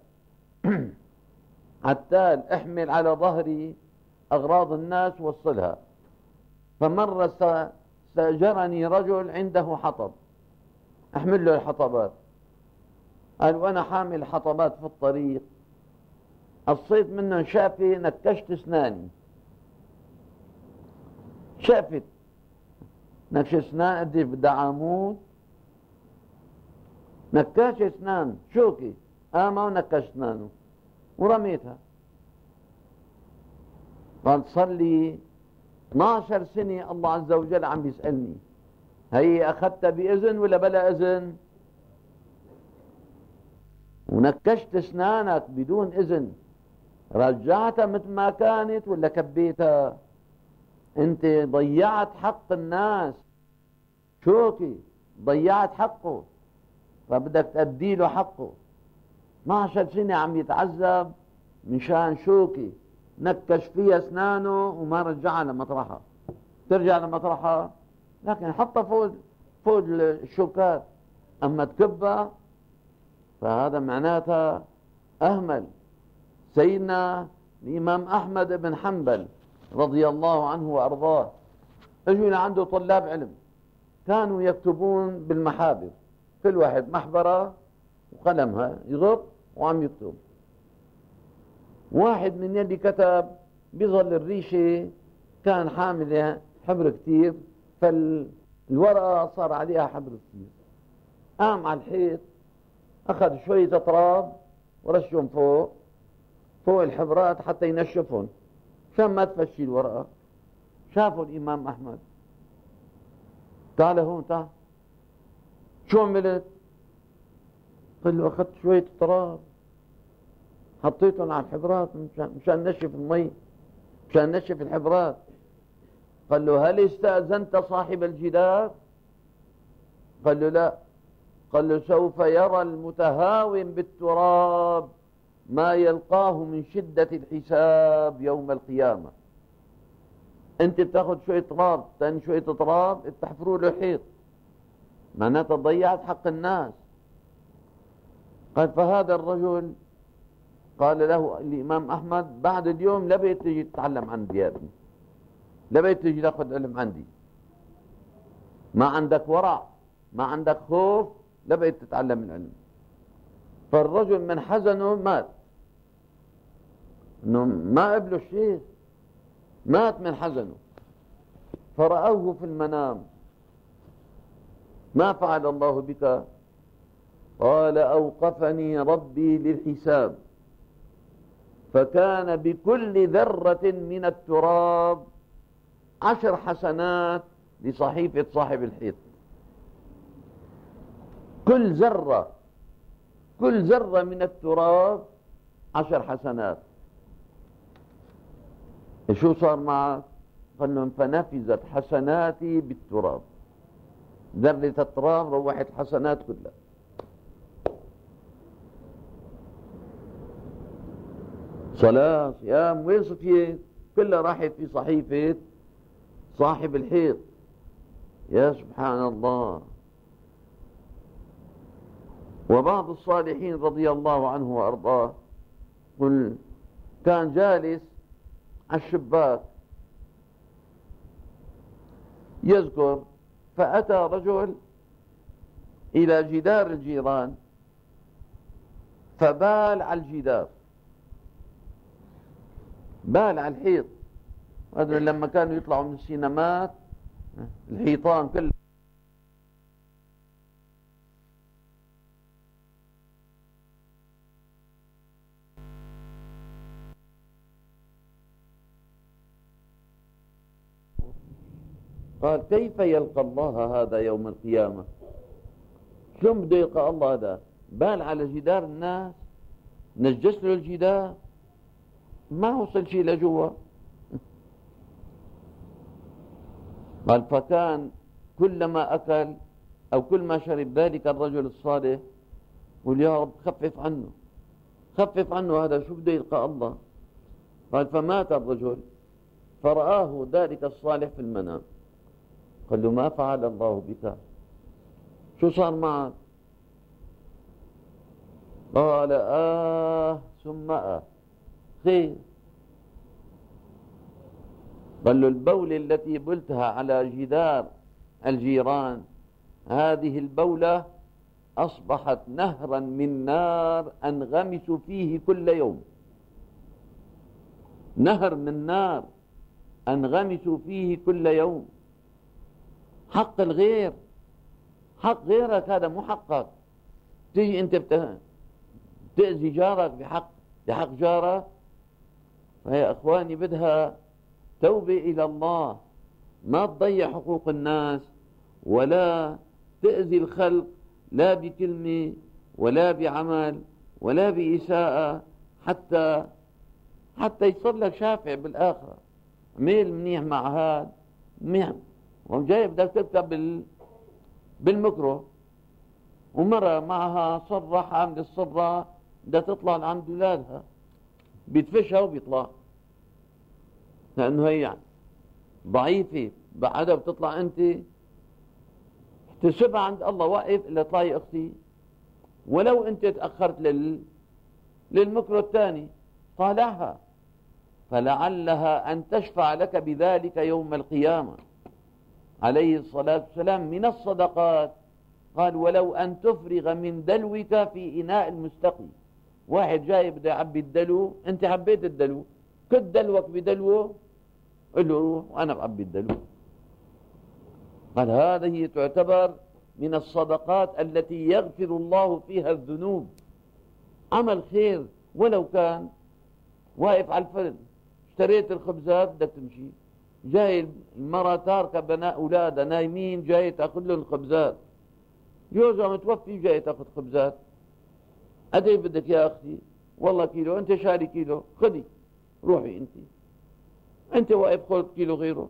عتال، احمل على ظهري أغراض الناس وصلها، فمرة استأجرني رجل عنده حطب احمل له الحطبات. قال وانا حامل حطبات في الطريق قصيت منه شافة نكشت اسناني، شافت نكش اسنان قديش بدها عمود، نكاش اسنان شوكي ما نكش اسنانه ورميتها. قال صار لي 12 سنة الله عز وجل عم بيسألني هي أخذت بإذن ولا بلا إذن؟ ونكشت اسنانك بدون إذن، رجعتها مثل ما كانت ولا كبيتها؟ انت ضيعت حق الناس، شوكي ضيعت حقه، فبدك تأدي له حقه. 12 سنة عم يتعذب مشان شوكي نكش فيها اسنانه وما رجعها لمطرحها. ترجع لمطرحها لكن حطها فوق الشوكات، اما تكبها فهذا معناتها اهمل. سيدنا الامام احمد بن حنبل رضي الله عنه وارضاه اجوا لعنده طلاب علم كانوا يكتبون بالمحابر، كل واحد محبرة وقلمها يغط وعم يكتب. واحد من يلي كتب بظل الريشة كان حامل حبر كتير، فالورقة صار عليها حبر كتير، قام على الحيط أخذ شوية تراب ورشهم فوق الحبرات حتى ينشفهم عشان ما تفشي الورقة. شافوا الإمام أحمد، تعال هون تعال، شو عملت؟ قال له أخذت شوية تراب حطيتهم على الحبرات مشان نشف المي، مشان نشف الحبرات. قال له هل استأذنت صاحب الجدار؟ قال له لا. قال له سوف يرى المتهاون بالتراب ما يلقاه من شدة الحساب يوم القيامة. انت بتاخذ شوية تراب، ثاني شوية تراب بتحفروا له حيط، معناتها ضيعت حق الناس. قال فهذا الرجل قال له الإمام أحمد بعد اليوم لا بقيت تجي تتعلم عندي يا ابني، لا بقيت تجي تاخذ علم عندي، ما عندك ورع، ما عندك خوف، لا بقيت تتعلم العلم. فالرجل من حزنه مات، انه ما قبله الشيخ، مات من حزنه. فرأوه في المنام، ما فعل الله بك؟ قال أوقفني ربي للحساب، فكان بكل ذرة من التراب 10 حسنات لصحيفة صاحب الحيط. كل ذرة من التراب 10 حسنات. شو صار معك؟ قال لهم فنفذت حسناتي بالتراب، ذرة التراب روحت الحسنات كلها. صلاة صيام وين صفيت؟ كلها راحت في صحيفة صاحب الحيط. يا سبحان الله. وبعض الصالحين رضي الله عنه وأرضاه قل كان جالس على الشباك يذكر، فأتى رجل إلى جدار الجيران فبال على الجدار، بال على الحيط. هذا لما كانوا يطلعوا من السينمات الحيطان كلها قال كيف يلقى الله هذا يوم القيامة؟ شلون بده يلقى الله هذا؟ بال على جدار الناس، نجس له الجدار، ما وصل شيء لجوا. قال فكان كلما أكل أو كل ما شرب ذلك الرجل الصالح قل يا رب خفف عنه، خفف عنه، هذا شو بده يلقى الله؟ قال فمات الرجل فرآه ذلك الصالح في المنام، قال له ما فعل الله بك؟ شو صار معك؟ قال ثم خير. قال له البولة التي بلتها على جدار الجيران، هذه البولة أصبحت نهرا من نار أنغمس فيه كل يوم، نهر من نار أنغمس فيه كل يوم. حق الغير، حق غيرك هذا مو حقك. تيجي أنت تأذي جارك بحق جارك. فيا أخواني بدها توبة إلى الله، ما تضيع حقوق الناس ولا تأذي الخلق، لا بكلمة ولا بعمل ولا بإساءة، حتى يصير لك شافع بالآخرة. ميل منيح مع هاد منيح، وجاي بدك تركب بالمكرو ومرة معها صرة حامل الصرة بدها تطلع عند أولادها، بيتفشها وبيطلع لأنه هي يعني ضعيفة، بعدها بتطلع أنت تسبها عند الله، واقف إلا طلعي أختي. ولو أنت تأخرت للمكرو الثاني طالعها، فلعلها أن تشفع لك بذلك يوم القيامة. عليه الصلاة والسلام من الصدقات قال ولو أن تفرغ من دلوك في إناء المستقي. واحد جاي بده يعبي الدلو، أنت حبيت الدلو، كد دلوك بدلوه، قل له روح وأنا بعبي الدلو. قال هذه تعتبر من الصدقات التي يغفر الله فيها الذنوب. عمل خير ولو كان واقف على الفرن، اشتريت الخبزات بدك تمشي، جاي المرأة تاركة بناء أولادها نايمين، جاي تأخذ لهم الخبزات، جوزها متوفي جاي تأخذ خبزات، قد ايه بدك يا أختي؟ والله كيلو، أنت شاري كيلو، خذي روحي أنت واقف خذ كيلو غيره،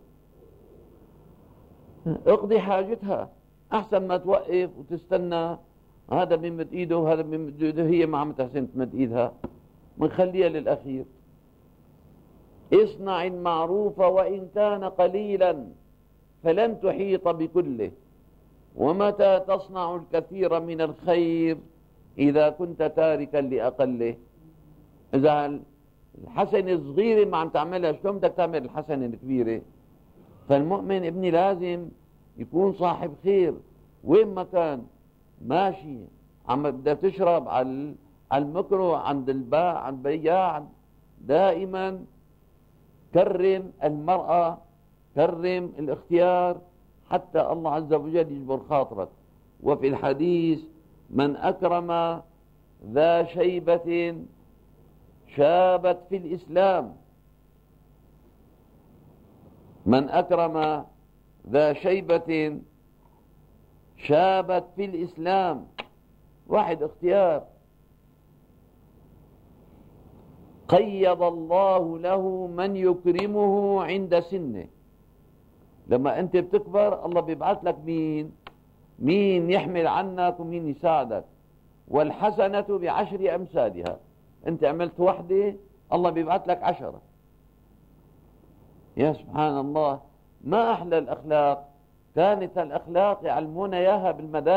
اقضي حاجتها، أحسن ما توقف وتستنى هذا بمد إيده وهذا بمد إيده، هي ما عم تحسن تمد إيدها، منخليها للأخير. اصنع المعروف وإن كان قليلا فلن تحيط بكله، ومتى تصنع الكثير من الخير إذا كنت تاركا لأقله. إذا الحسنة الصغيرة ما عم تعملها، شلون بدك تعمل الحسنة الكبيرة؟ فالمؤمن ابني لازم يكون صاحب خير وين ما كان ماشي. عم بدك تشرب على المكرو عند الباع عند البياع، دائما كرم المرأة، كرم الاختيار حتى الله عز وجل يجبر خاطرك. وفي الحديث: من أكرم ذا شيبة شابت في الإسلام، من أكرم ذا شيبة شابت في الإسلام. واحد اختيار قيض الله له من يكرمه عند سنه. لما أنت بتكبر الله بيبعث لك مين يحمل عنك ومين يساعدك. والحسنة بعشر أمثالها. أنت عملت وحدة الله بيبعث لك 10. يا سبحان الله، ما أحلى الأخلاق. كانت الأخلاق يعلمونا إياها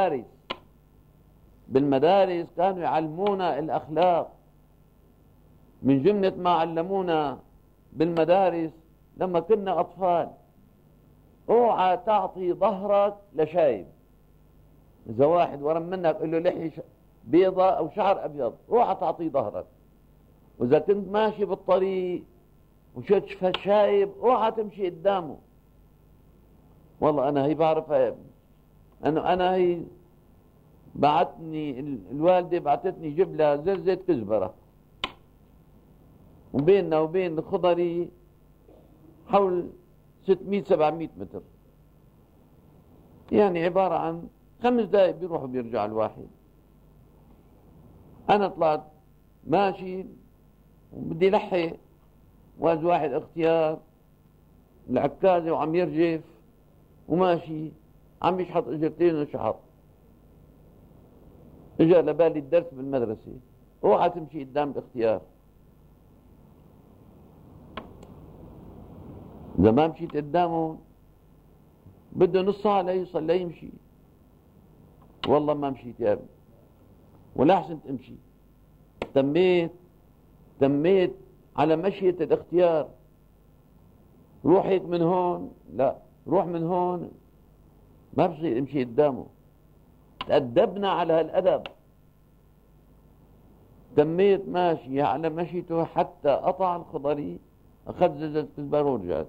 بالمدارس كانوا يعلمونا الأخلاق. من جملة ما علمونا بالمدارس لما كنا أطفال: اوعى تعطي ظهرك لشايب. إذا واحد ورا منك قل له لحية بيضة أو شعر أبيض، اوعى تعطي ظهرك. وإذا كنت ماشي بالطريق وشفت شايب اوعى تمشي قدامه. والله أنا هي بعرف أنا هي بعتني الوالدة بعتتني جيب لها زرزة كزبرة، وبيننا وبين الخضري حول 600-700 متر، يعني عبارة عن 5 دقائق بيروح وبيرجع الواحد. أنا طلعت ماشي وبدي لحي، واز واحد اختيار العكازة وعم يرجف وماشي عم يشحط اجرتين وشحط. اجا لبالي الدرس بالمدرسة: اوعى تمشي قدام الاختيار. إذا ما مشيت قدامه بده نص ساعة ليوصل ليمشي. والله ما مشيت يا ابني، ولا أحسن تمشي. تميت على مشية الاختيار. روح هيك من هون، لا روح من هون، ما بصير امشي قدامه. تأدبنا على هالأدب. تميت ماشي على مشيته حتى قطع الخضري، أخذ زجاجة كزبرة ورجعت.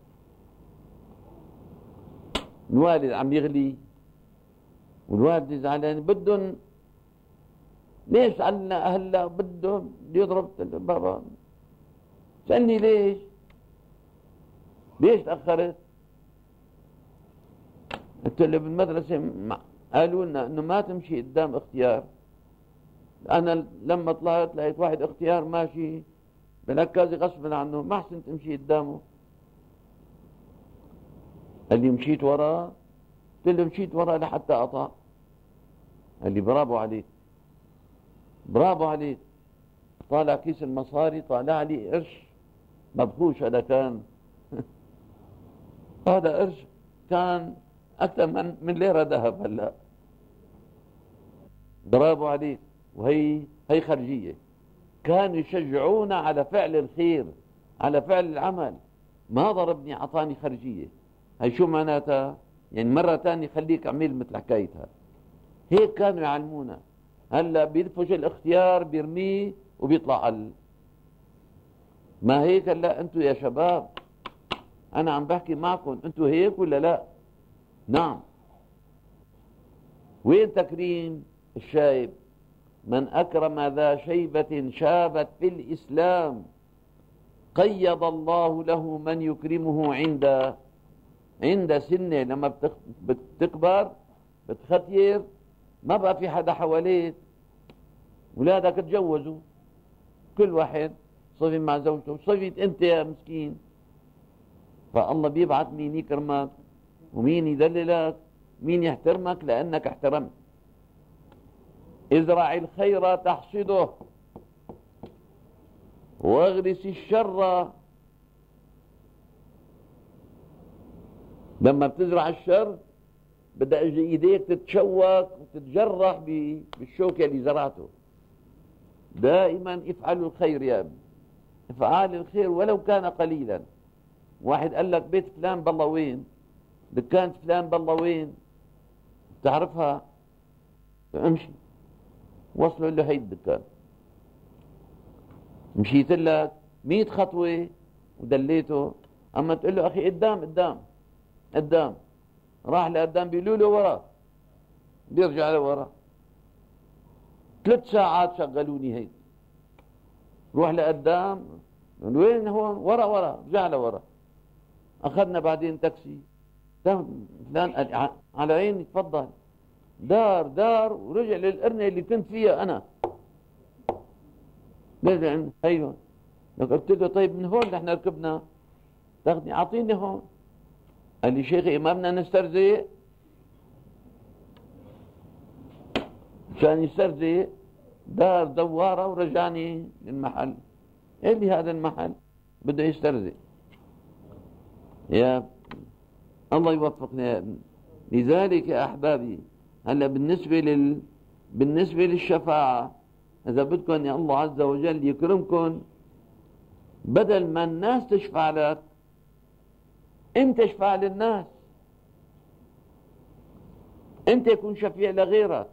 الوالد عم يغلي والوالد زعلان، بدهم ليش عنا هلا بدهم يضرب بابا. سألني ليش تأخرت؟ قلت له بالمدرسة قالوا لنا انه ما تمشي قدام اختيار. انا لما طلعت لقيت واحد اختيار ماشي بالعكازة غصبا عنه، ما احسن تمشي قدامه. قال لي مشيت وراه؟ قلت له مشيت وراه لحتى قطع. قال لي برافو عليك، برافو عليك. طالع كيس المصاري، طالع لي قرش مبخوش. هذا كان هذا قرش كان أكثر من ليرة ذهب هلا. برافو عليك. وهي خرجية. كانوا يشجعونا على فعل الخير، على فعل العمل. ما ضربني عطاني خرجية. هي شو معناتها؟ يعني مرة تانية خليك اعمل مثل حكايتها. هيك كانوا يعلمونا. هلا بيدفش الاختيار بيرميه وبيطلع ما هيك هلا انتوا يا شباب. انا عم بحكي معكم، انتوا هيك ولا لا؟ نعم. وين تكريم الشايب؟ من أكرم ذا شيبة شابت في الإسلام قيض الله له من يكرمه عند سنه. لما بتكبر بتختير، ما بقى في حدا حواليك، ولادك تجوزوا، كل واحد صفي مع زوجته، صفيت انت يا مسكين. فالله بيبعث مين يكرمك ومين يذللك، مين يحترمك لأنك احترمت. ازرع الخير تحصده واغرس الشر لما بتزرع الشر بدها ايديك تتشوك وتتجرح بالشوكة اللي زرعته. دائما افعلوا الخير يا ابني، افعال الخير ولو كان قليلا. واحد قال لك بيت فلان بالله وين، دكانة فلان بالله وين، تعرفها؟ امشي وصلوا له هي الدكان. مشيت لك 100 خطوة ودليته، اما تقول له اخي قدام قدام قدام، راح لقدام بيقولوا له ورا، بيرجع لورا. 3 ساعات شغلوني هيك، روح لقدام، وين هون؟ ورا ورا، رجع لورا. اخذنا بعدين تاكسي، فلان قال على عيني تفضل، دار ورجع للقرنة اللي كنت فيها انا. رجع ايوه. قلت له طيب من هون نحن ركبنا، تاخذني اعطيني هون. قال لي شيخي ما بدنا نسترزق، كان يسترزق دار دوارة ورجعني للمحل. قال لي هذا المحل بده يسترزق. يا الله يوفقنا يا ابني. لذلك يا احبابي هلا بالنسبة للشفاعة، اذا بدكم ان الله عز وجل يكرمكم، بدل ما الناس تشفع لك انت تشفع للناس، انت يكون شفيع لغيرك.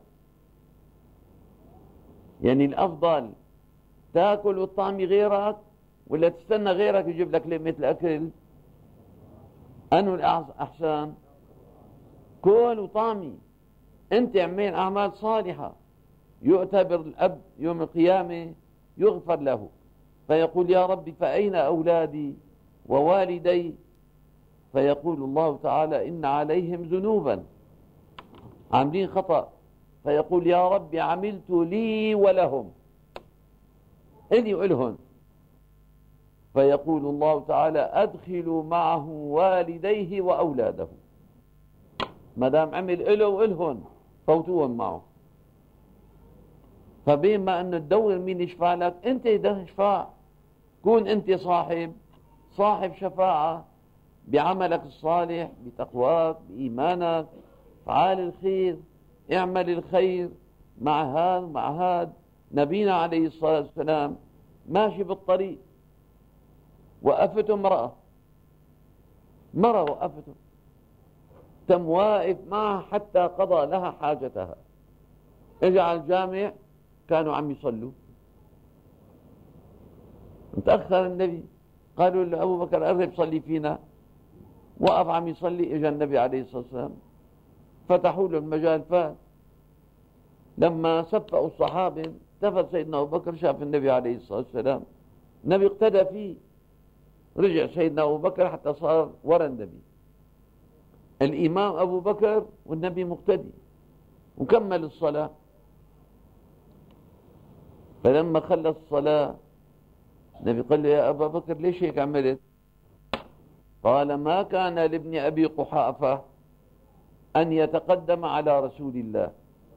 يعني الافضل تاكل وتطعمي غيرك ولا تستنى غيرك يجيب لك لقمة الاكل؟ انو الاحسن؟ كل وطعمي، انت اعمل اعمال صالحة، يؤتى بالاب يوم القيامة يغفر له فيقول يا ربي فأين أولادي ووالدي؟ فيقول الله تعالى إن عليهم ذنوبا، عاملين خطأ، فيقول يا ربي عملت لي ولهم، إلي ولهم. فيقول الله تعالى أدخلوا معه والديه وأولاده، ما دام عمل إله وإلهم فوتوهم معه. فبما أن تدور مين يشفع لك، أنت اشفع، كون أنت صاحب شفاعة بعملك الصالح، بتقواك، بإيمانك، افعال الخير، اعمل الخير مع هذا. نبينا عليه الصلاة والسلام ماشي بالطريق، وقفته مرأة وقفته، تم واقف معها حتى قضى لها حاجتها. اجى على الجامع كانوا عم يصلوا، متأخر النبي، قالوا لأبو بكر قرب صلي فينا، وقف عم يصلي. اجى النبي عليه الصلاة والسلام فتحوا له المجال، فات. لما صفقوا الصحابة التفت سيدنا أبو بكر، شاف النبي عليه الصلاة والسلام، النبي اقتدى فيه، رجع سيدنا أبو بكر حتى صار وراء النبي، الإمام أبو بكر والنبي مقتدي، وكمل الصلاة. فلما خلص الصلاة النبي قال له يا أبا بكر ليش هيك عملت؟ قال ما كان لابن أبي قحافة أن يتقدم على رسول الله.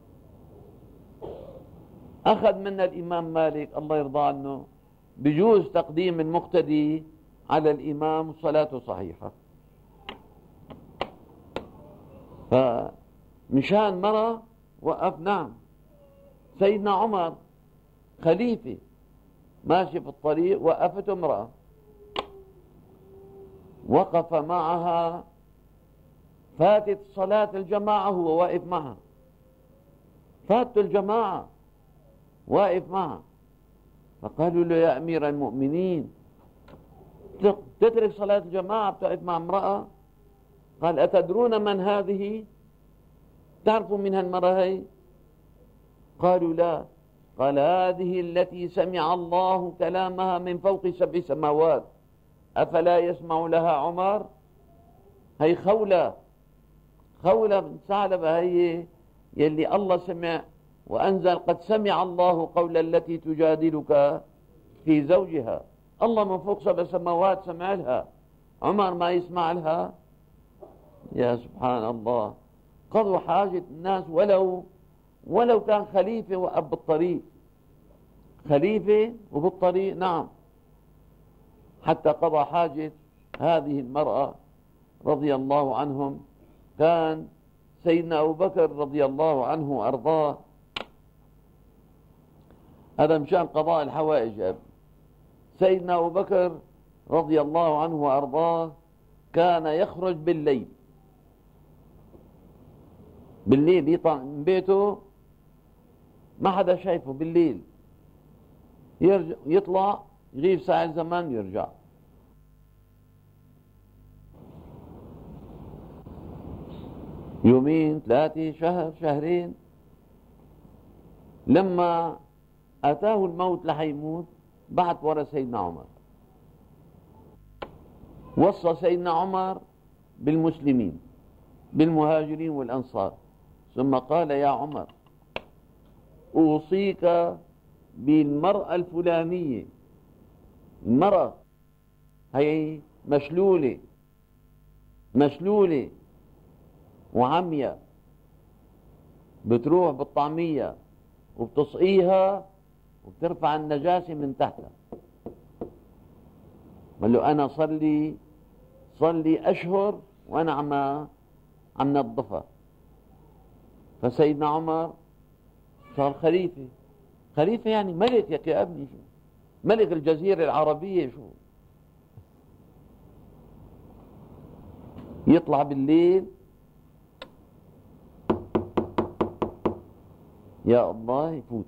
أخذ منا الإمام مالك الله يرضى عنه بجوز تقديم المقتدي على الإمام وصلاته صحيحة. فمشان مرة وقف. نعم، سيدنا عمر خليفة ماشي في الطريق، وقفته امرأة، وقف معها، فاتت صلاة الجماعة هو واقف معها، فاتت الجماعة واقف معها. فقالوا له يا أمير المؤمنين تترك صلاة الجماعة بتقف مع امرأة؟ قال أتدرون من هذه؟ تعرفوا من هالمرأة هي؟ قالوا لا. قال هذه التي سمع الله كلامها من فوق 7 سماوات، أفلا يسمع لها عمر؟ هي خولة بن ثعلبة، هي يلي الله سمع وأنزل قد سمع الله قول التي تجادلك في زوجها. الله من فوق 7 سماوات سمع لها، عمر ما يسمع لها؟ يا سبحان الله، قضوا حاجة الناس ولو كان خليفة وأب بالطريق، خليفة وبالطريق، نعم، حتى قضى حاجة هذه المرأة رضي الله عنهم، كان سيدنا أبو بكر رضي الله عنه وأرضاه، هذا مشان قضاء الحوائج يا ابني. سيدنا أبو بكر رضي الله عنه وأرضاه كان يخرج بالليل يطلع من بيته، ما حدا شايفه بالليل، يطلع يغيب ساعة زمان يرجع. يومين، ثلاثة، شهر، شهرين، لما أتاه الموت لحيموت بعت ورا سيدنا عمر، وصى سيدنا عمر بالمسلمين بالمهاجرين والأنصار، ثم قال: يا عمر، أوصيك بالمرأة الفلانية، المرأة هي مشلولة وعمية، بتروح بالطعمية وبتصقيها وبترفع النجاسة من تحتها. قال له: أنا صار لي أشهر وأنا عم نظفها. فسيدنا عمر صار خليفة يعني ملك يا ابني، شو ملك الجزيرة العربية، شو يطلع بالليل، يا الله، يفوت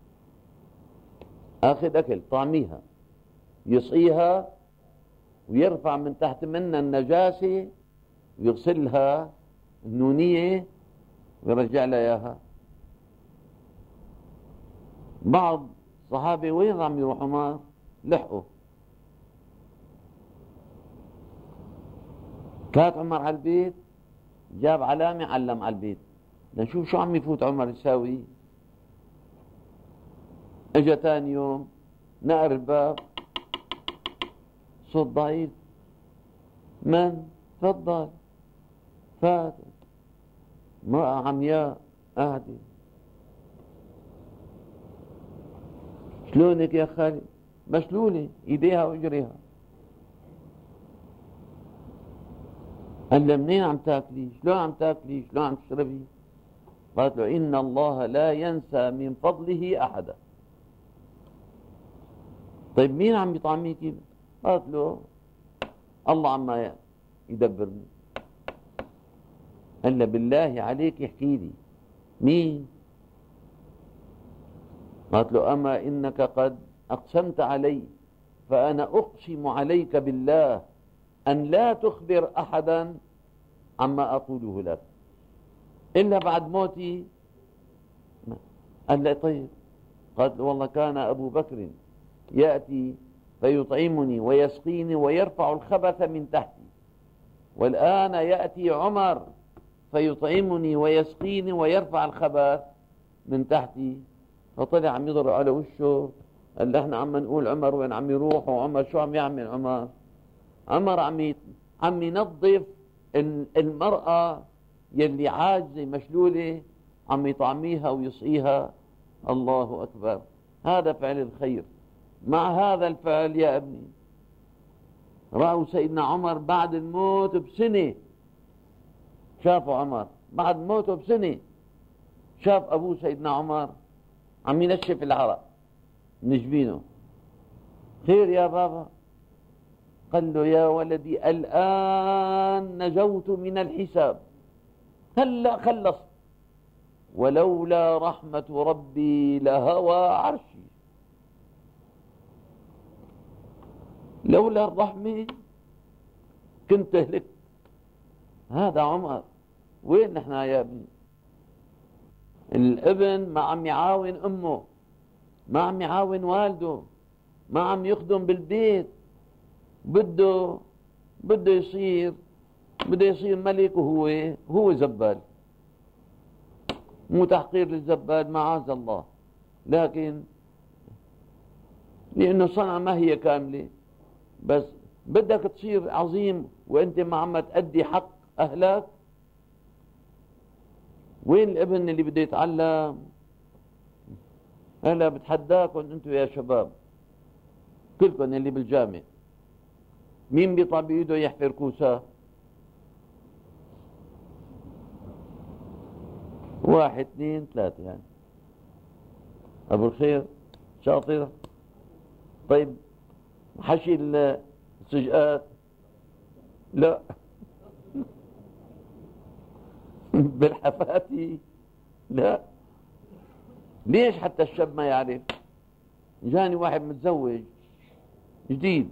اخذ اكل طعميها، يسقيها ويرفع من تحت منها النجاسة ويغسلها النونية ويرجع لها اياها. بعض صحابة وين عم يروحوا؟ ما لحقوا. كات عمر على البيت، جاب علامة علم على البيت لنشوف شو عم يفوت عمر يساوي. اجا تاني يوم نقر الباب، صوت ضعيف: من؟ تفضل. فات امرأة عمياء قاعدة. شلونك يا خالد؟ مشلولة ايديها واجريها. قال له: منين عم تاكلي؟ شلون عم تاكلي؟ شلون عم تشربي؟ قالت له: إن الله لا ينسى من فضله أحدا. طيب مين عم يطعميكي؟ قالت له: الله عما يدبرني. قال له: بالله عليك احكي لي مين؟ قالت له: أما إنك قد أقسمت علي، فأنا أقسم عليك بالله أن لا تخبر أحدا عما أقوله لك إلا بعد موتي. قال له: طيب. قالت له: والله كان أبو بكر يأتي فيطعمني ويسقيني ويرفع الخبث من تحتي، والآن يأتي عمر فيطعمني ويسقيني ويرفع الخبث من تحتي. فطلع عم يضرب على وشه، قال له: احنا عم نقول عمر وين عم يروح، وعمر شو عم يعمل؟ عمر عم ينظف المرأة يلي عاجزة مشلولة، عم يطعميها ويسقيها. الله أكبر، هذا فعل الخير. مع هذا الفعل يا ابني رأوا سيدنا عمر بعد الموت بسنة، شافوا عمر بعد موته بسنة، شاف أبوه سيدنا عمر عم ينشف العرق من جبينه. خير يا بابا؟ قال له: يا ولدي، الآن نجوت من الحساب، هلا خلصت، ولولا رحمة ربي لهوى عرشي. لولا الرحمة كنت هلكت. هذا عمر. وين نحن يا ابني؟ الابن ما عم يعاون امه، ما عم يعاون والده، ما عم يخدم بالبيت، بده يصير ملك، وهو زبال. مو تحقير للزبال، معاذ الله، لكن لأنه صنعة ما هي كاملة، بس بدك تصير عظيم وانت ما عم تأدي حق أهلك. وين الابن اللي بده يتعلم؟ هلا بتحداكم انتم يا شباب كلكم اللي بالجامع، مين بيطلع بإيده يحفر كوسة؟ واحد اثنين ثلاثة يعني. أبو الخير شاطر. طيب حشي السجقات لا. بالحفاتي لا. ليش حتى الشاب ما يعرف؟ جاني واحد متزوج جديد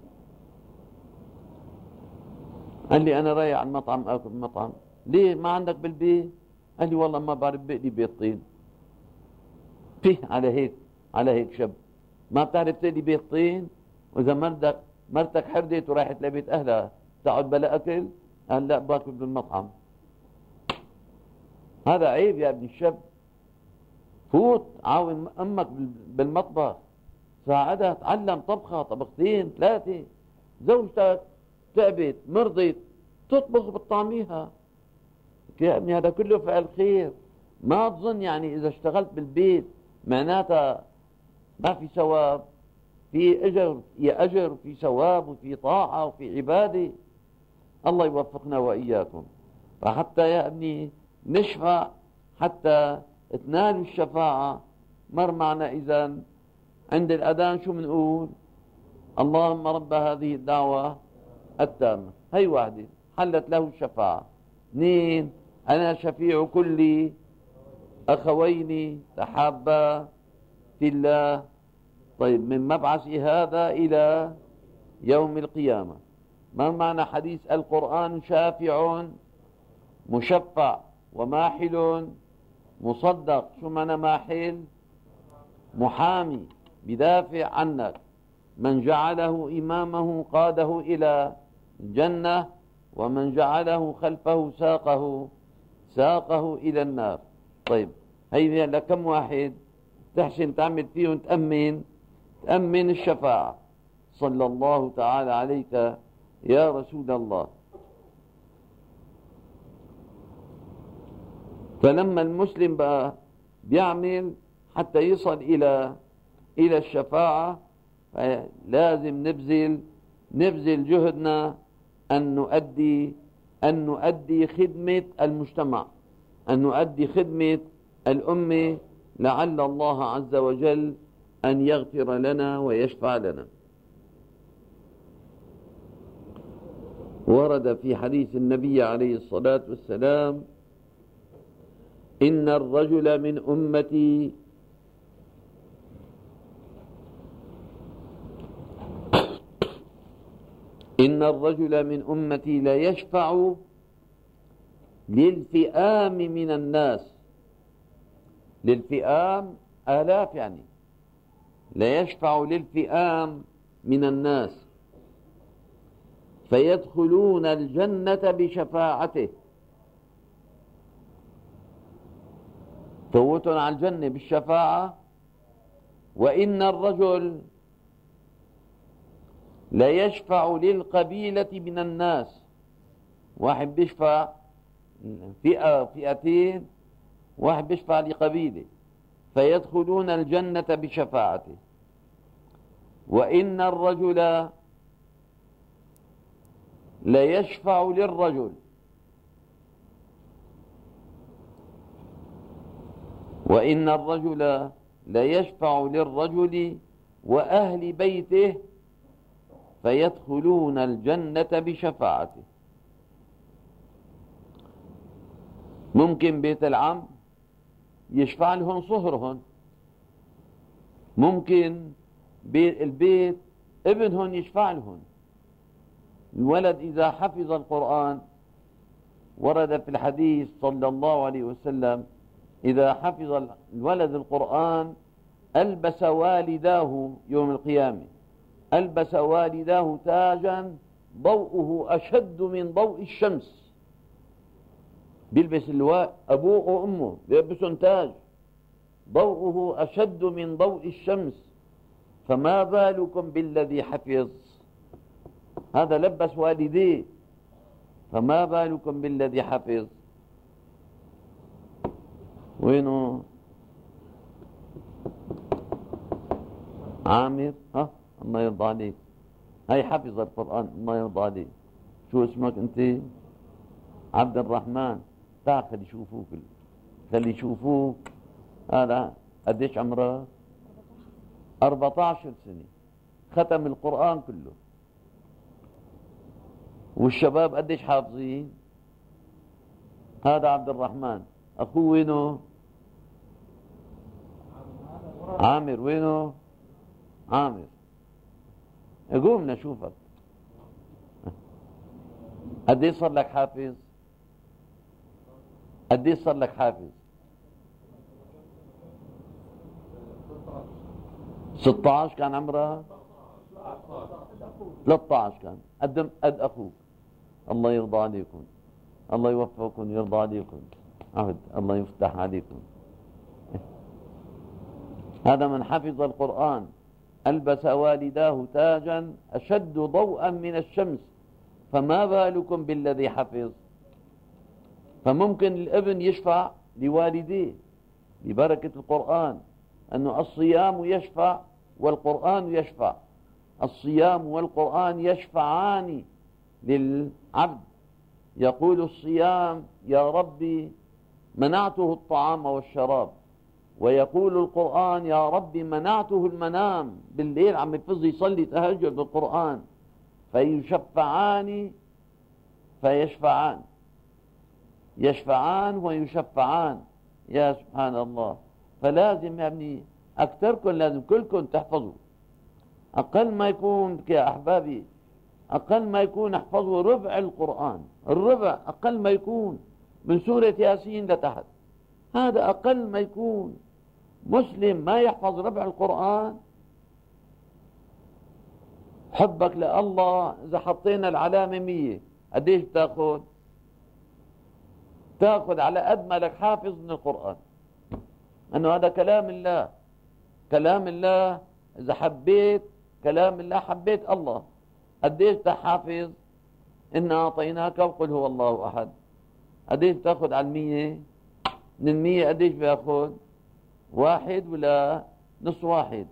قال لي أنا رايح على المطعم آكل بالمطعم. ليه ما عندك بالبيت؟ قال لي والله ما بعرف بقلي بيض طين. فيه على هيك شاب ما بتعرف تقلي بيض طين؟ وإذا مرتك حردت وراحت لبيت أهلها تقعد بلا أكل؟ قال لا باكل بالمطعم. هذا عيب يا ابن الشاب. فوت عاون أمك بالمطبخ، ساعدها، تعلم طبخة طبختين ثلاثة. زوجتك تعبت مرضت تطبخ بتطعميها. يا ابني هذا كله فعل خير. ما تظن يعني إذا اشتغلت بالبيت معناتها ما في ثواب. في أجر وفي ثواب وفي طاعة وفي عبادة. الله يوفقنا وإياكم. فحتى يا ابني نشفع حتى تنال الشفاعة. مر معنا إذن عند الأذان شو بنقول؟ اللهم رب هذه الدعوة التامة. هي واحدة حلت له الشفاعة. اثنين أنا شفيع كل أخوين تحابا في الله. طيب من مبعث هذا إلى يوم القيامة. ما معنى حديث القرآن شافع مشفع وماحل مصدق؟ شو معنى ماحل؟ محامي بدافع عنك. من جعله إمامه قاده إلى الجنة، ومن جعله خلفه ساقه إلى النار. طيب هي لكم واحد تحسن تعمل فيهم تأمن الشفاعة. صلى الله تعالى عليك يا رسول الله. فلما المسلم بقى بيعمل حتى يصل إلى الشفاعة لازم نبذل جهدنا أن نؤدي خدمة المجتمع، أن نؤدي خدمة الأمة، لعل الله عز وجل أن يغفر لنا ويشفع لنا. ورد في حديث النبي عليه الصلاة والسلام: إن الرجل من أمتي لا يشفع للفئام من الناس. للفئام آلاف يعني. لا يشفع للفئام من الناس فيدخلون الجنة بشفاعته. فوتون على الجنة بالشفاعة. وإن الرجل لا يشفع للقبيلة من الناس. واحد بيشفع فئتين، واحد بيشفع لقبيلة، فيدخلون الجنة بشفاعته. وإن الرجل لا يشفع للرجل، وإن الرجل لا يشفع للرجل وأهل بيته فيدخلون الجنة بشفاعته. ممكن بيت العم يشفع لهم صهرهم، ممكن البيت ابنهم يشفع لهم. الولد إذا حفظ القرآن ورد في الحديث صلى الله عليه وسلم: إذا حفظ الولد القرآن ألبس والداه يوم القيامة، ألبس والداه تاجا ضوءه أشد من ضوء الشمس. بيلبس أبوه وأمه بيلبسون تاج ضوءه أشد من ضوء الشمس، فما بالكم بالذي حفظ؟ هذا لبس والديه، فما بالكم بالذي حفظ؟ وينه عامر؟ الله يرضى عليك، هاي حفظ القرآن، الله يرضى عليك. شو اسمك انت؟ عبد الرحمن. تعال يشوفوك خلي يشوفوك. هذا قديش عمره؟ 14 سنة ختم القرآن كله. والشباب قديش حافظين؟ هذا عبد الرحمن. أخوه وينه؟ عامر. وينه؟ عامر. قوم نشوفك. قديش صار لك حافظ؟ قديش صار لك حافظ؟ 16 كان عمره؟ 13 كان. قد أخوك. الله يرضى عليكم، الله يوفقكم ويرضى عليكم. عهد الله يفتح عليكم. هذا من حفظ القرآن ألبس والداه تاجا أشد ضوءا من الشمس، فما بالكم بالذي حفظ. فممكن الابن يشفع لوالديه ببركة القرآن، أنه الصيام يشفع والقرآن يشفع. الصيام والقرآن يشفعان للعبد. يقول الصيام يا ربي منعته الطعام والشراب، ويقول القرآن يا ربي منعته المنام. بالليل عم يفضل يصلي تهجد بالقرآن. فيشفعان فيشفعان، يشفعان ويشفعان. يا سبحان الله. فلازم يا ابني أكثركم لازم كلكم تحفظوا. أقل ما يكون يا أحبابي، أقل ما يكون احفظوا ربع القرآن. الربع أقل ما يكون من سورة ياسين لتحت. هذا أقل ما يكون. مسلم ما يحفظ ربع القرآن. حبك لله إذا حطينا العلامة 100 قديش بتاخذ؟ تاخذ على قد ما لك حافظ من القرآن، أنه هذا كلام الله. كلام الله إذا حبيت كلام الله حبيت الله. قديش تحافظ؟ إنا أعطيناك وقل هو الله أحد. قديش تاخذ على 100؟ من 100 قديش بياخذ؟ 1 ولا نص واحد.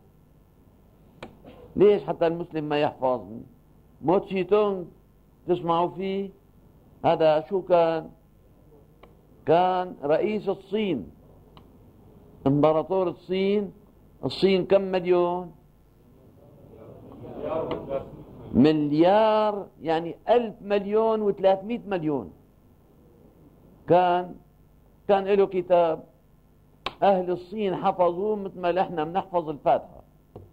ليش حتى المسلم ما يحفظ؟ موتشي تونغ تسمعوا فيه؟ هذا شو كان؟ كان رئيس الصين، امبراطور الصين. الصين كم مليون؟ مليار، يعني 1000 مليون و300 مليون. كان له كتاب. أهل الصين حفظوه مثل ما نحن بنحفظ الفاتحة.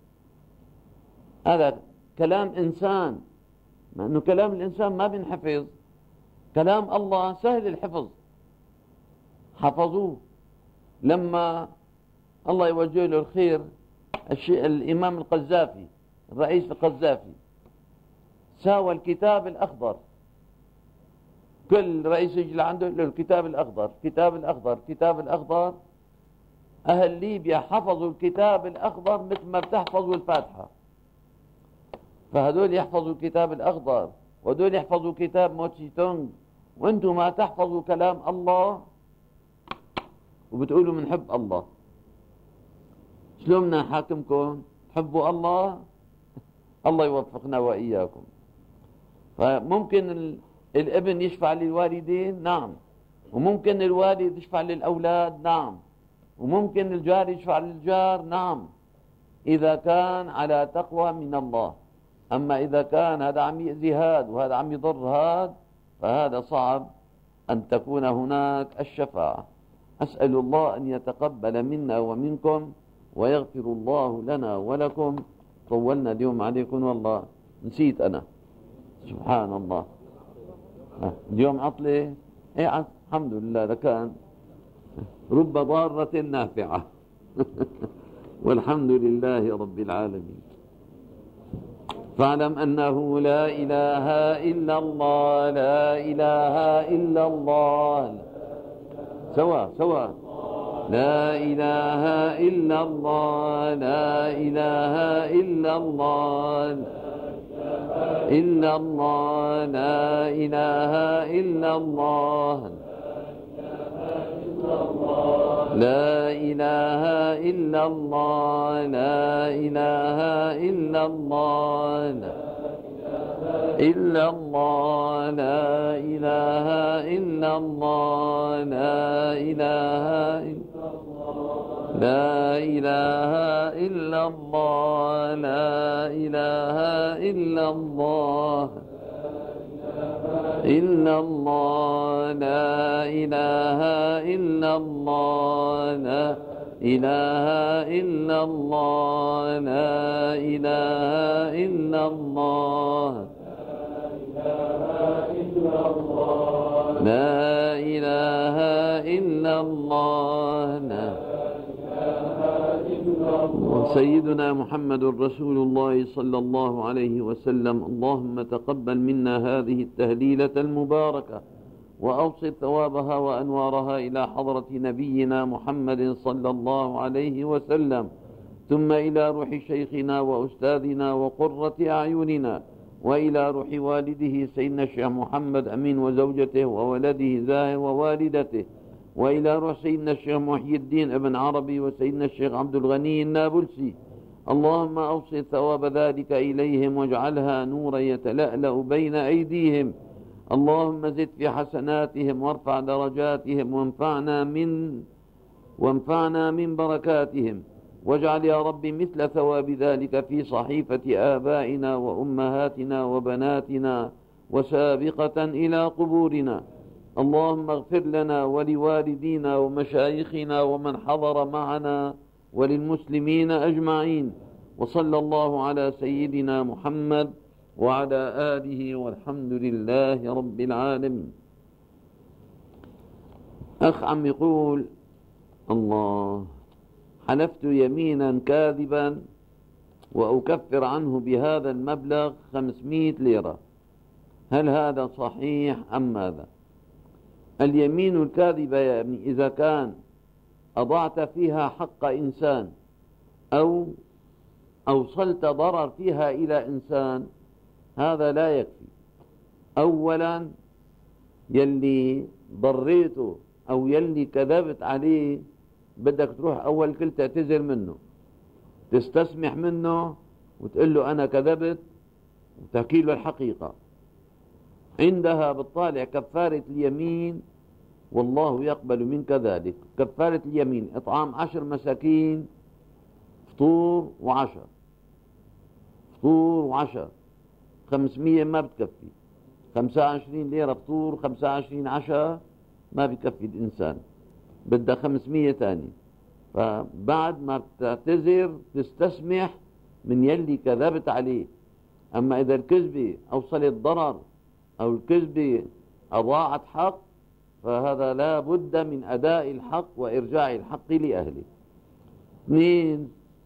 هذا كلام إنسان، مع أنه كلام الإنسان ما بينحفظ. كلام الله سهل الحفظ. حفظوه. لما الله يوجه له الخير الإمام القذافي، الرئيس القذافي، ساوى الكتاب الأخضر. كل رئيس يجي لعنده له الكتاب الأخضر، الكتاب الأخضر، الكتاب الأخضر. أهل ليبيا حفظوا الكتاب الأخضر مثل ما بتحفظوا الفاتحة. فهدول يحفظوا الكتاب الأخضر وهدول يحفظوا كتاب موتشي تونغ، وانتم ما تحفظوا كلام الله وبتقولوا منحب الله. شلون بدنا نحاكمكم؟ تحبوا الله؟ الله يوفقنا وإياكم. فممكن الابن يشفع للوالدين، نعم. وممكن الوالد يشفع للأولاد، نعم. وممكن الجار يشفع للجار، نعم، إذا كان على تقوى من الله. أما إذا كان هذا عم يأذي هذا وهذا عم يضر هذا، فهذا صعب أن تكون هناك الشفاعة. أسأل الله أن يتقبل منا ومنكم ويغفر الله لنا ولكم. طولنا اليوم عليكم والله، نسيت أنا. سبحان الله. اليوم عطلة. إيه الحمد لله. لكان رب ضارة نافعة. والحمد لله رب العالمين. فاعلم أنه لا إله إلا الله، لا إله إلا الله. سوا لا إله إلا الله، لا إله إلا الله، إلا الله، لا إله إلا الله، لا إله إلا الله، لا إله إلا الله، إلا الله لا إله إلا الله لا إله إلا الله لا إله إلا الله لا إله إلا الله إلا الله لا إله إلا الله لا إله إلا الله لا إله إلا الله لا إله إلا الله سيدنا محمد رسول الله صلى الله عليه وسلم. اللهم تقبل منا هذه التهليلة المباركة وأوصل ثوابها وأنوارها إلى حضرة نبينا محمد صلى الله عليه وسلم، ثم إلى روح شيخنا وأستاذنا وقرة أعيننا، وإلى روح والده سيدنا الشيخ محمد أمين وزوجته وولده زاهر ووالدته، وإلى روح سيدنا الشيخ محي الدين ابن عربي وسيدنا الشيخ عبد الغني النابلسي. اللهم أوصل ثواب ذلك إليهم واجعلها نورا يتلألأ بين أيديهم. اللهم زد في حسناتهم وارفع درجاتهم وانفعنا من بركاتهم، واجعل يا رب مثل ثواب ذلك في صحيفة آبائنا وأمهاتنا وبناتنا وسابقة إلى قبورنا. اللهم اغفر لنا ولوالدينا ومشايخنا ومن حضر معنا وللمسلمين أجمعين، وصلى الله على سيدنا محمد وعلى آله والحمد لله رب العالمين. أخ عم يقول: الله، حلفت يمينا كاذبا وأكفر عنه بهذا المبلغ 500 ليرة، هل هذا صحيح أم ماذا؟ اليمين الكاذبة يا ابني إذا كان أضعت فيها حق إنسان أو أوصلت ضرر فيها إلى إنسان هذا لا يكفي. أولا يلي ضريته أو يلي كذبت عليه بدك تروح أول كل تعتذر منه، تستسمح منه وتقول له أنا كذبت وتحكي له الحقيقة. عندها بتطالع كفارة اليمين، والله يقبل منك ذلك. كفارة اليمين إطعام 10 مساكين، فطور و10، فطور و10، 500 ما بتكفي. 25 ليرة فطور، 25 عشاء ما بكفي الإنسان، بدها 500 تاني. فبعد ما بتعتذر تستسمح من يلي كذبت عليه. أما إذا الكذبة أوصلت ضرر أو الكذبة أضاعت حق فهذا لا بد من أداء الحق وإرجاع الحق لأهله. 2،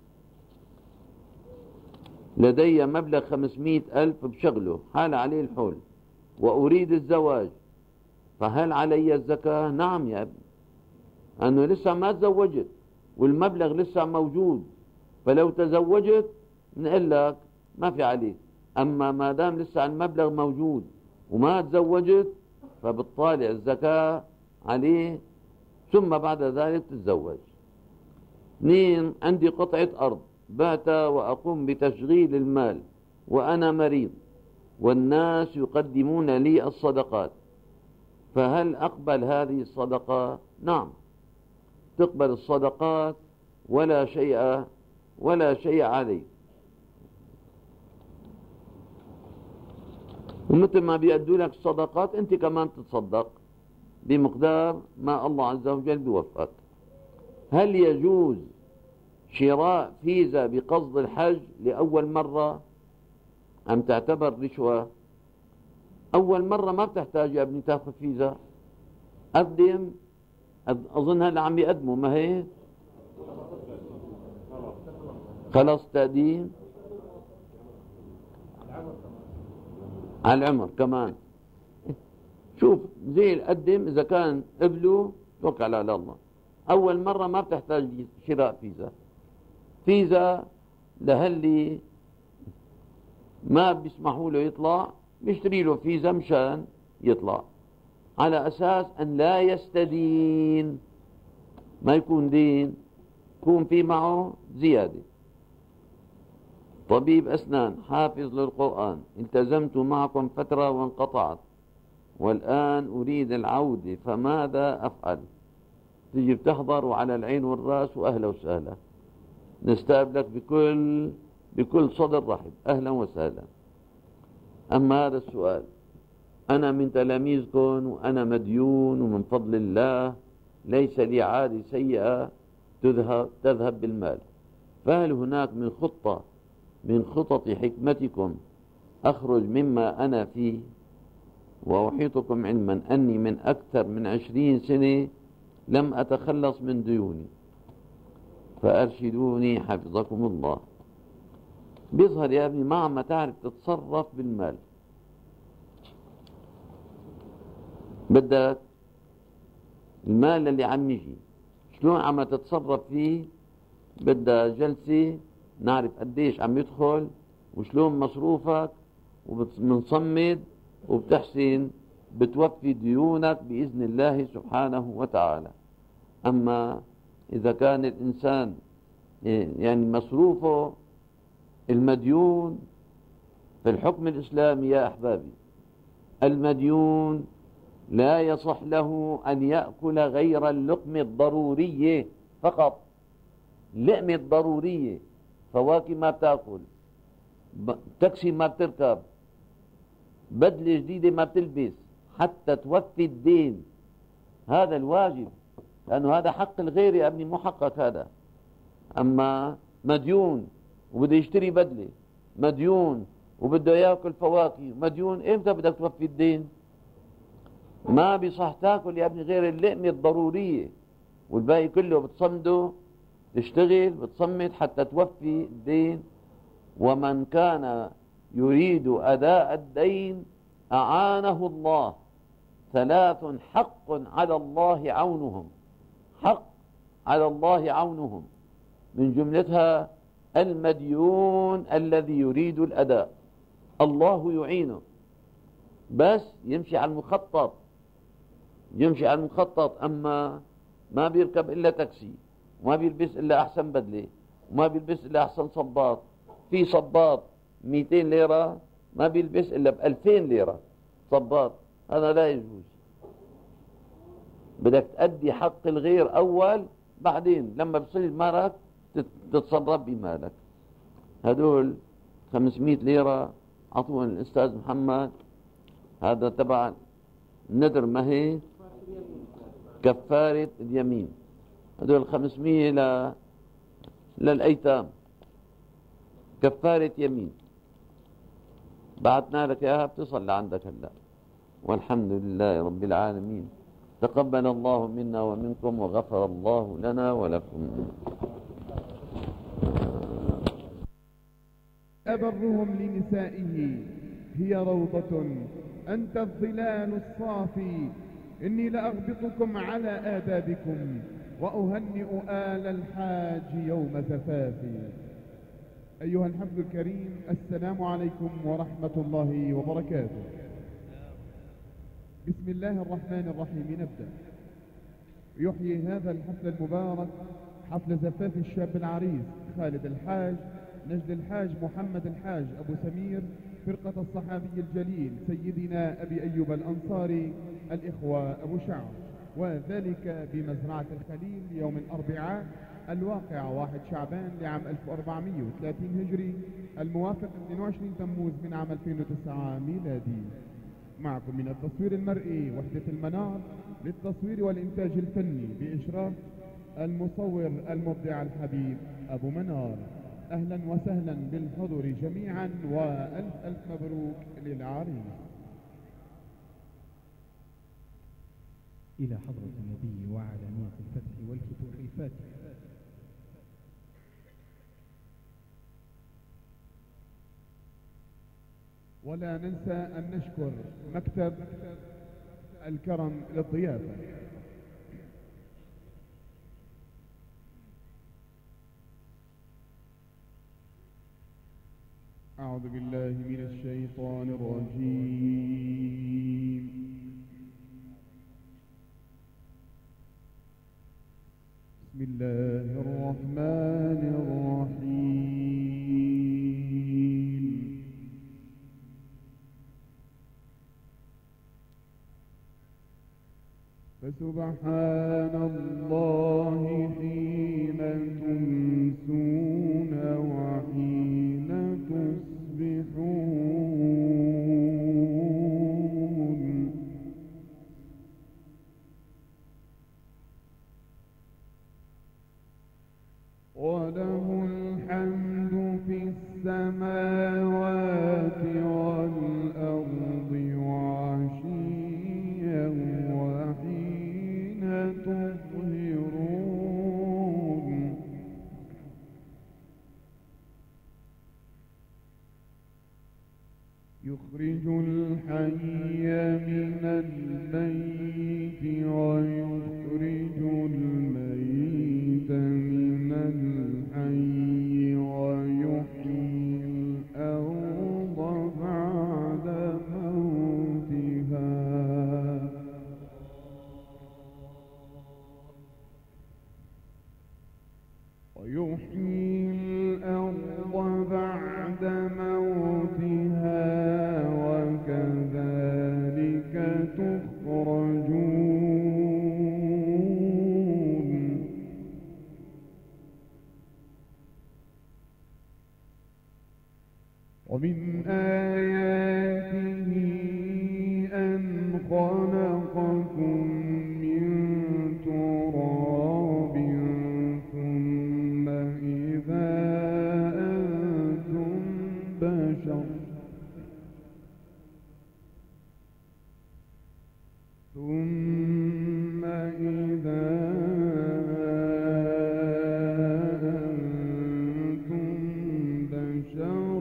لدي مبلغ 500,000 بشغله حال عليه الحول وأريد الزواج، فهل علي الزكاة؟ نعم يا ابني، أنه لسه ما تزوجت والمبلغ لسه موجود، فلو تزوجت نقول لك ما في عليك. أما ما دام لسه المبلغ موجود وما تزوجت فبتطالع الزكاة عليه ثم بعد ذلك تتزوج. 2، عندي قطعة أرض بات وأقوم بتشغيل المال وأنا مريض والناس يقدمون لي الصدقات، فهل أقبل هذه الصدقة؟ نعم، تقبل الصدقات ولا شيء عليك. ومثل ما بيأدوا لك الصدقات أنت كمان تتصدق بمقدار ما الله عز وجل بيوفقك. هل يجوز شراء فيزا بقصد الحج لأول مرة أم تعتبر رشوة؟ أول مرة ما بتحتاج يا ابني تاخذ فيزا، قدم، أظن هلا عم يقدموا ما هي خلاص تقديم على العمر كمان. شوف زي قدم، إذا كان قبلوا توكل على الله. أول مرة ما بتحتاج شراء فيزا لهاللي ما بيسمحوا له يطلع بيشتري له فيزا مشان يطلع، على أساس أن لا يستدين، ما يكون دين، يكون في معه زيادة. طبيب أسنان حافظ للقرآن، التزمت معكم فترة وانقطعت، والآن أريد العودة، فماذا أفعل؟ تيجي بتحضر وعلى العين والرأس، وأهلا وسهلا، نستقبلك بكل صدر رحب، أهلا وسهلا. أما هذا السؤال، أنا من تلاميذكم وأنا مديون، ومن فضل الله ليس لي عادة سيئة تذهب بالمال، فهل هناك من خطط حكمتكم أخرج مما أنا فيه؟ وأحيطكم علما أني من أكثر من 20 سنة لم أتخلص من ديوني، فأرشدوني حفظكم الله. بيظهر يا ابني ما عم تعرف تتصرف بالمال، بدك المال اللي عم يجي شلون عم تتصرف فيه، بدها جلسة نعرف قديش عم يدخل وشلون مصروفك، وبنصمد وبتحسن بتوفي ديونك بإذن الله سبحانه وتعالى. أما إذا كان الإنسان يعني مصروفه المديون، في الحكم الإسلامي يا أحبابي المديون لا يصح له أن يأكل غير اللقمة الضرورية فقط، لقمة ضرورية، فواكه ما بتاكل، تاكسي ما بتركب، بدلة جديدة ما بتلبس، حتى توفي الدين. هذا الواجب، لأنه هذا حق الغير يا ابني، مو حقك هذا. أما مديون وبده يشتري بدلة، مديون وبده ياكل فواكه، مديون، إمتى بدك توفي الدين؟ ما بيصح تاكل يا ابني غير اللقمة الضرورية، والباقي كله بتصمده، تشتغل بتصمد حتى توفي الدين. ومن كان يريد أداء الدين أعانه الله، 3 حق على الله عونهم، حق على الله عونهم، من جملتها المديون الذي يريد الأداء، الله يعينه، بس يمشي على المخطط، يمشي على المخطط. أما ما بيركب إلا تاكسي، وما بيلبس إلا أحسن بدلة، وما بيلبس إلا أحسن صباط، في صباط 200 ليرة ما بيلبس إلا ب2000 ليرة صباط، هذا لا يجوز. بدك تأدي حق الغير أول، بعدين لما بصير مالك تتصرف بمالك. هدول 500 ليرة عطوهم الأستاذ محمد، هذا تبع الندر، ما هي كفارة اليمين، هدول 500 للأيتام، كفارة يمين، بعتنا لك اياها بتصل لعندك هلا. والحمد لله رب العالمين، تقبل الله منا ومنكم، وغفر الله لنا ولكم. أبرهم لنسائه هي روضة، أنت الظلال الصافي، إني لأغبطكم على آدابكم، وأهنئ آل الحاج يوم زفافي. أيها الحفل الكريم، السلام عليكم ورحمة الله وبركاته. بسم الله الرحمن الرحيم نبدأ. يحيي هذا الحفل المبارك حفل زفاف الشاب العريس خالد الحاج، نجد الحاج محمد الحاج أبو سمير، فرقة الصحابي الجليل سيدنا أبي أيوب الأنصاري، الإخوة أبو شعر، وذلك بمزرعة الخليل يوم الأربعاء الواقع 1 شعبان لعام 1430 هجري، الموافق 22 تموز من عام 2009 ميلادي. معكم من التصوير المرئي وحدة المنار للتصوير والإنتاج الفني بإشراف المصور المبدع الحبيب أبو منار. أهلا وسهلا بالحضور جميعا، وألف ألف مبروك للعريس. إلى حضرة النبي وعلى نية الفتح والفتوح الفاتحة. ولا ننسى أن نشكر مكتب الكرم للضيافة. أعوذ بالله من الشيطان الرجيم. بسم الله الرحمن الرحيم. سبحان الله حين تمسون وحين تصبحون وله الحمد في السماوات والأرض وعشيا وحين تظهرون يخرج الحي من الميت ويخرج الميت من الحي ويحيي الأرض بعد موتها وكذلك تخرجون ومن آياته أن خلقكم من تراب ثم إذا أنتم بشر ثم إذا أنتم بشر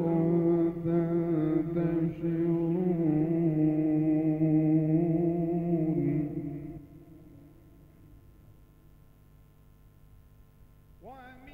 تنتشرون ومن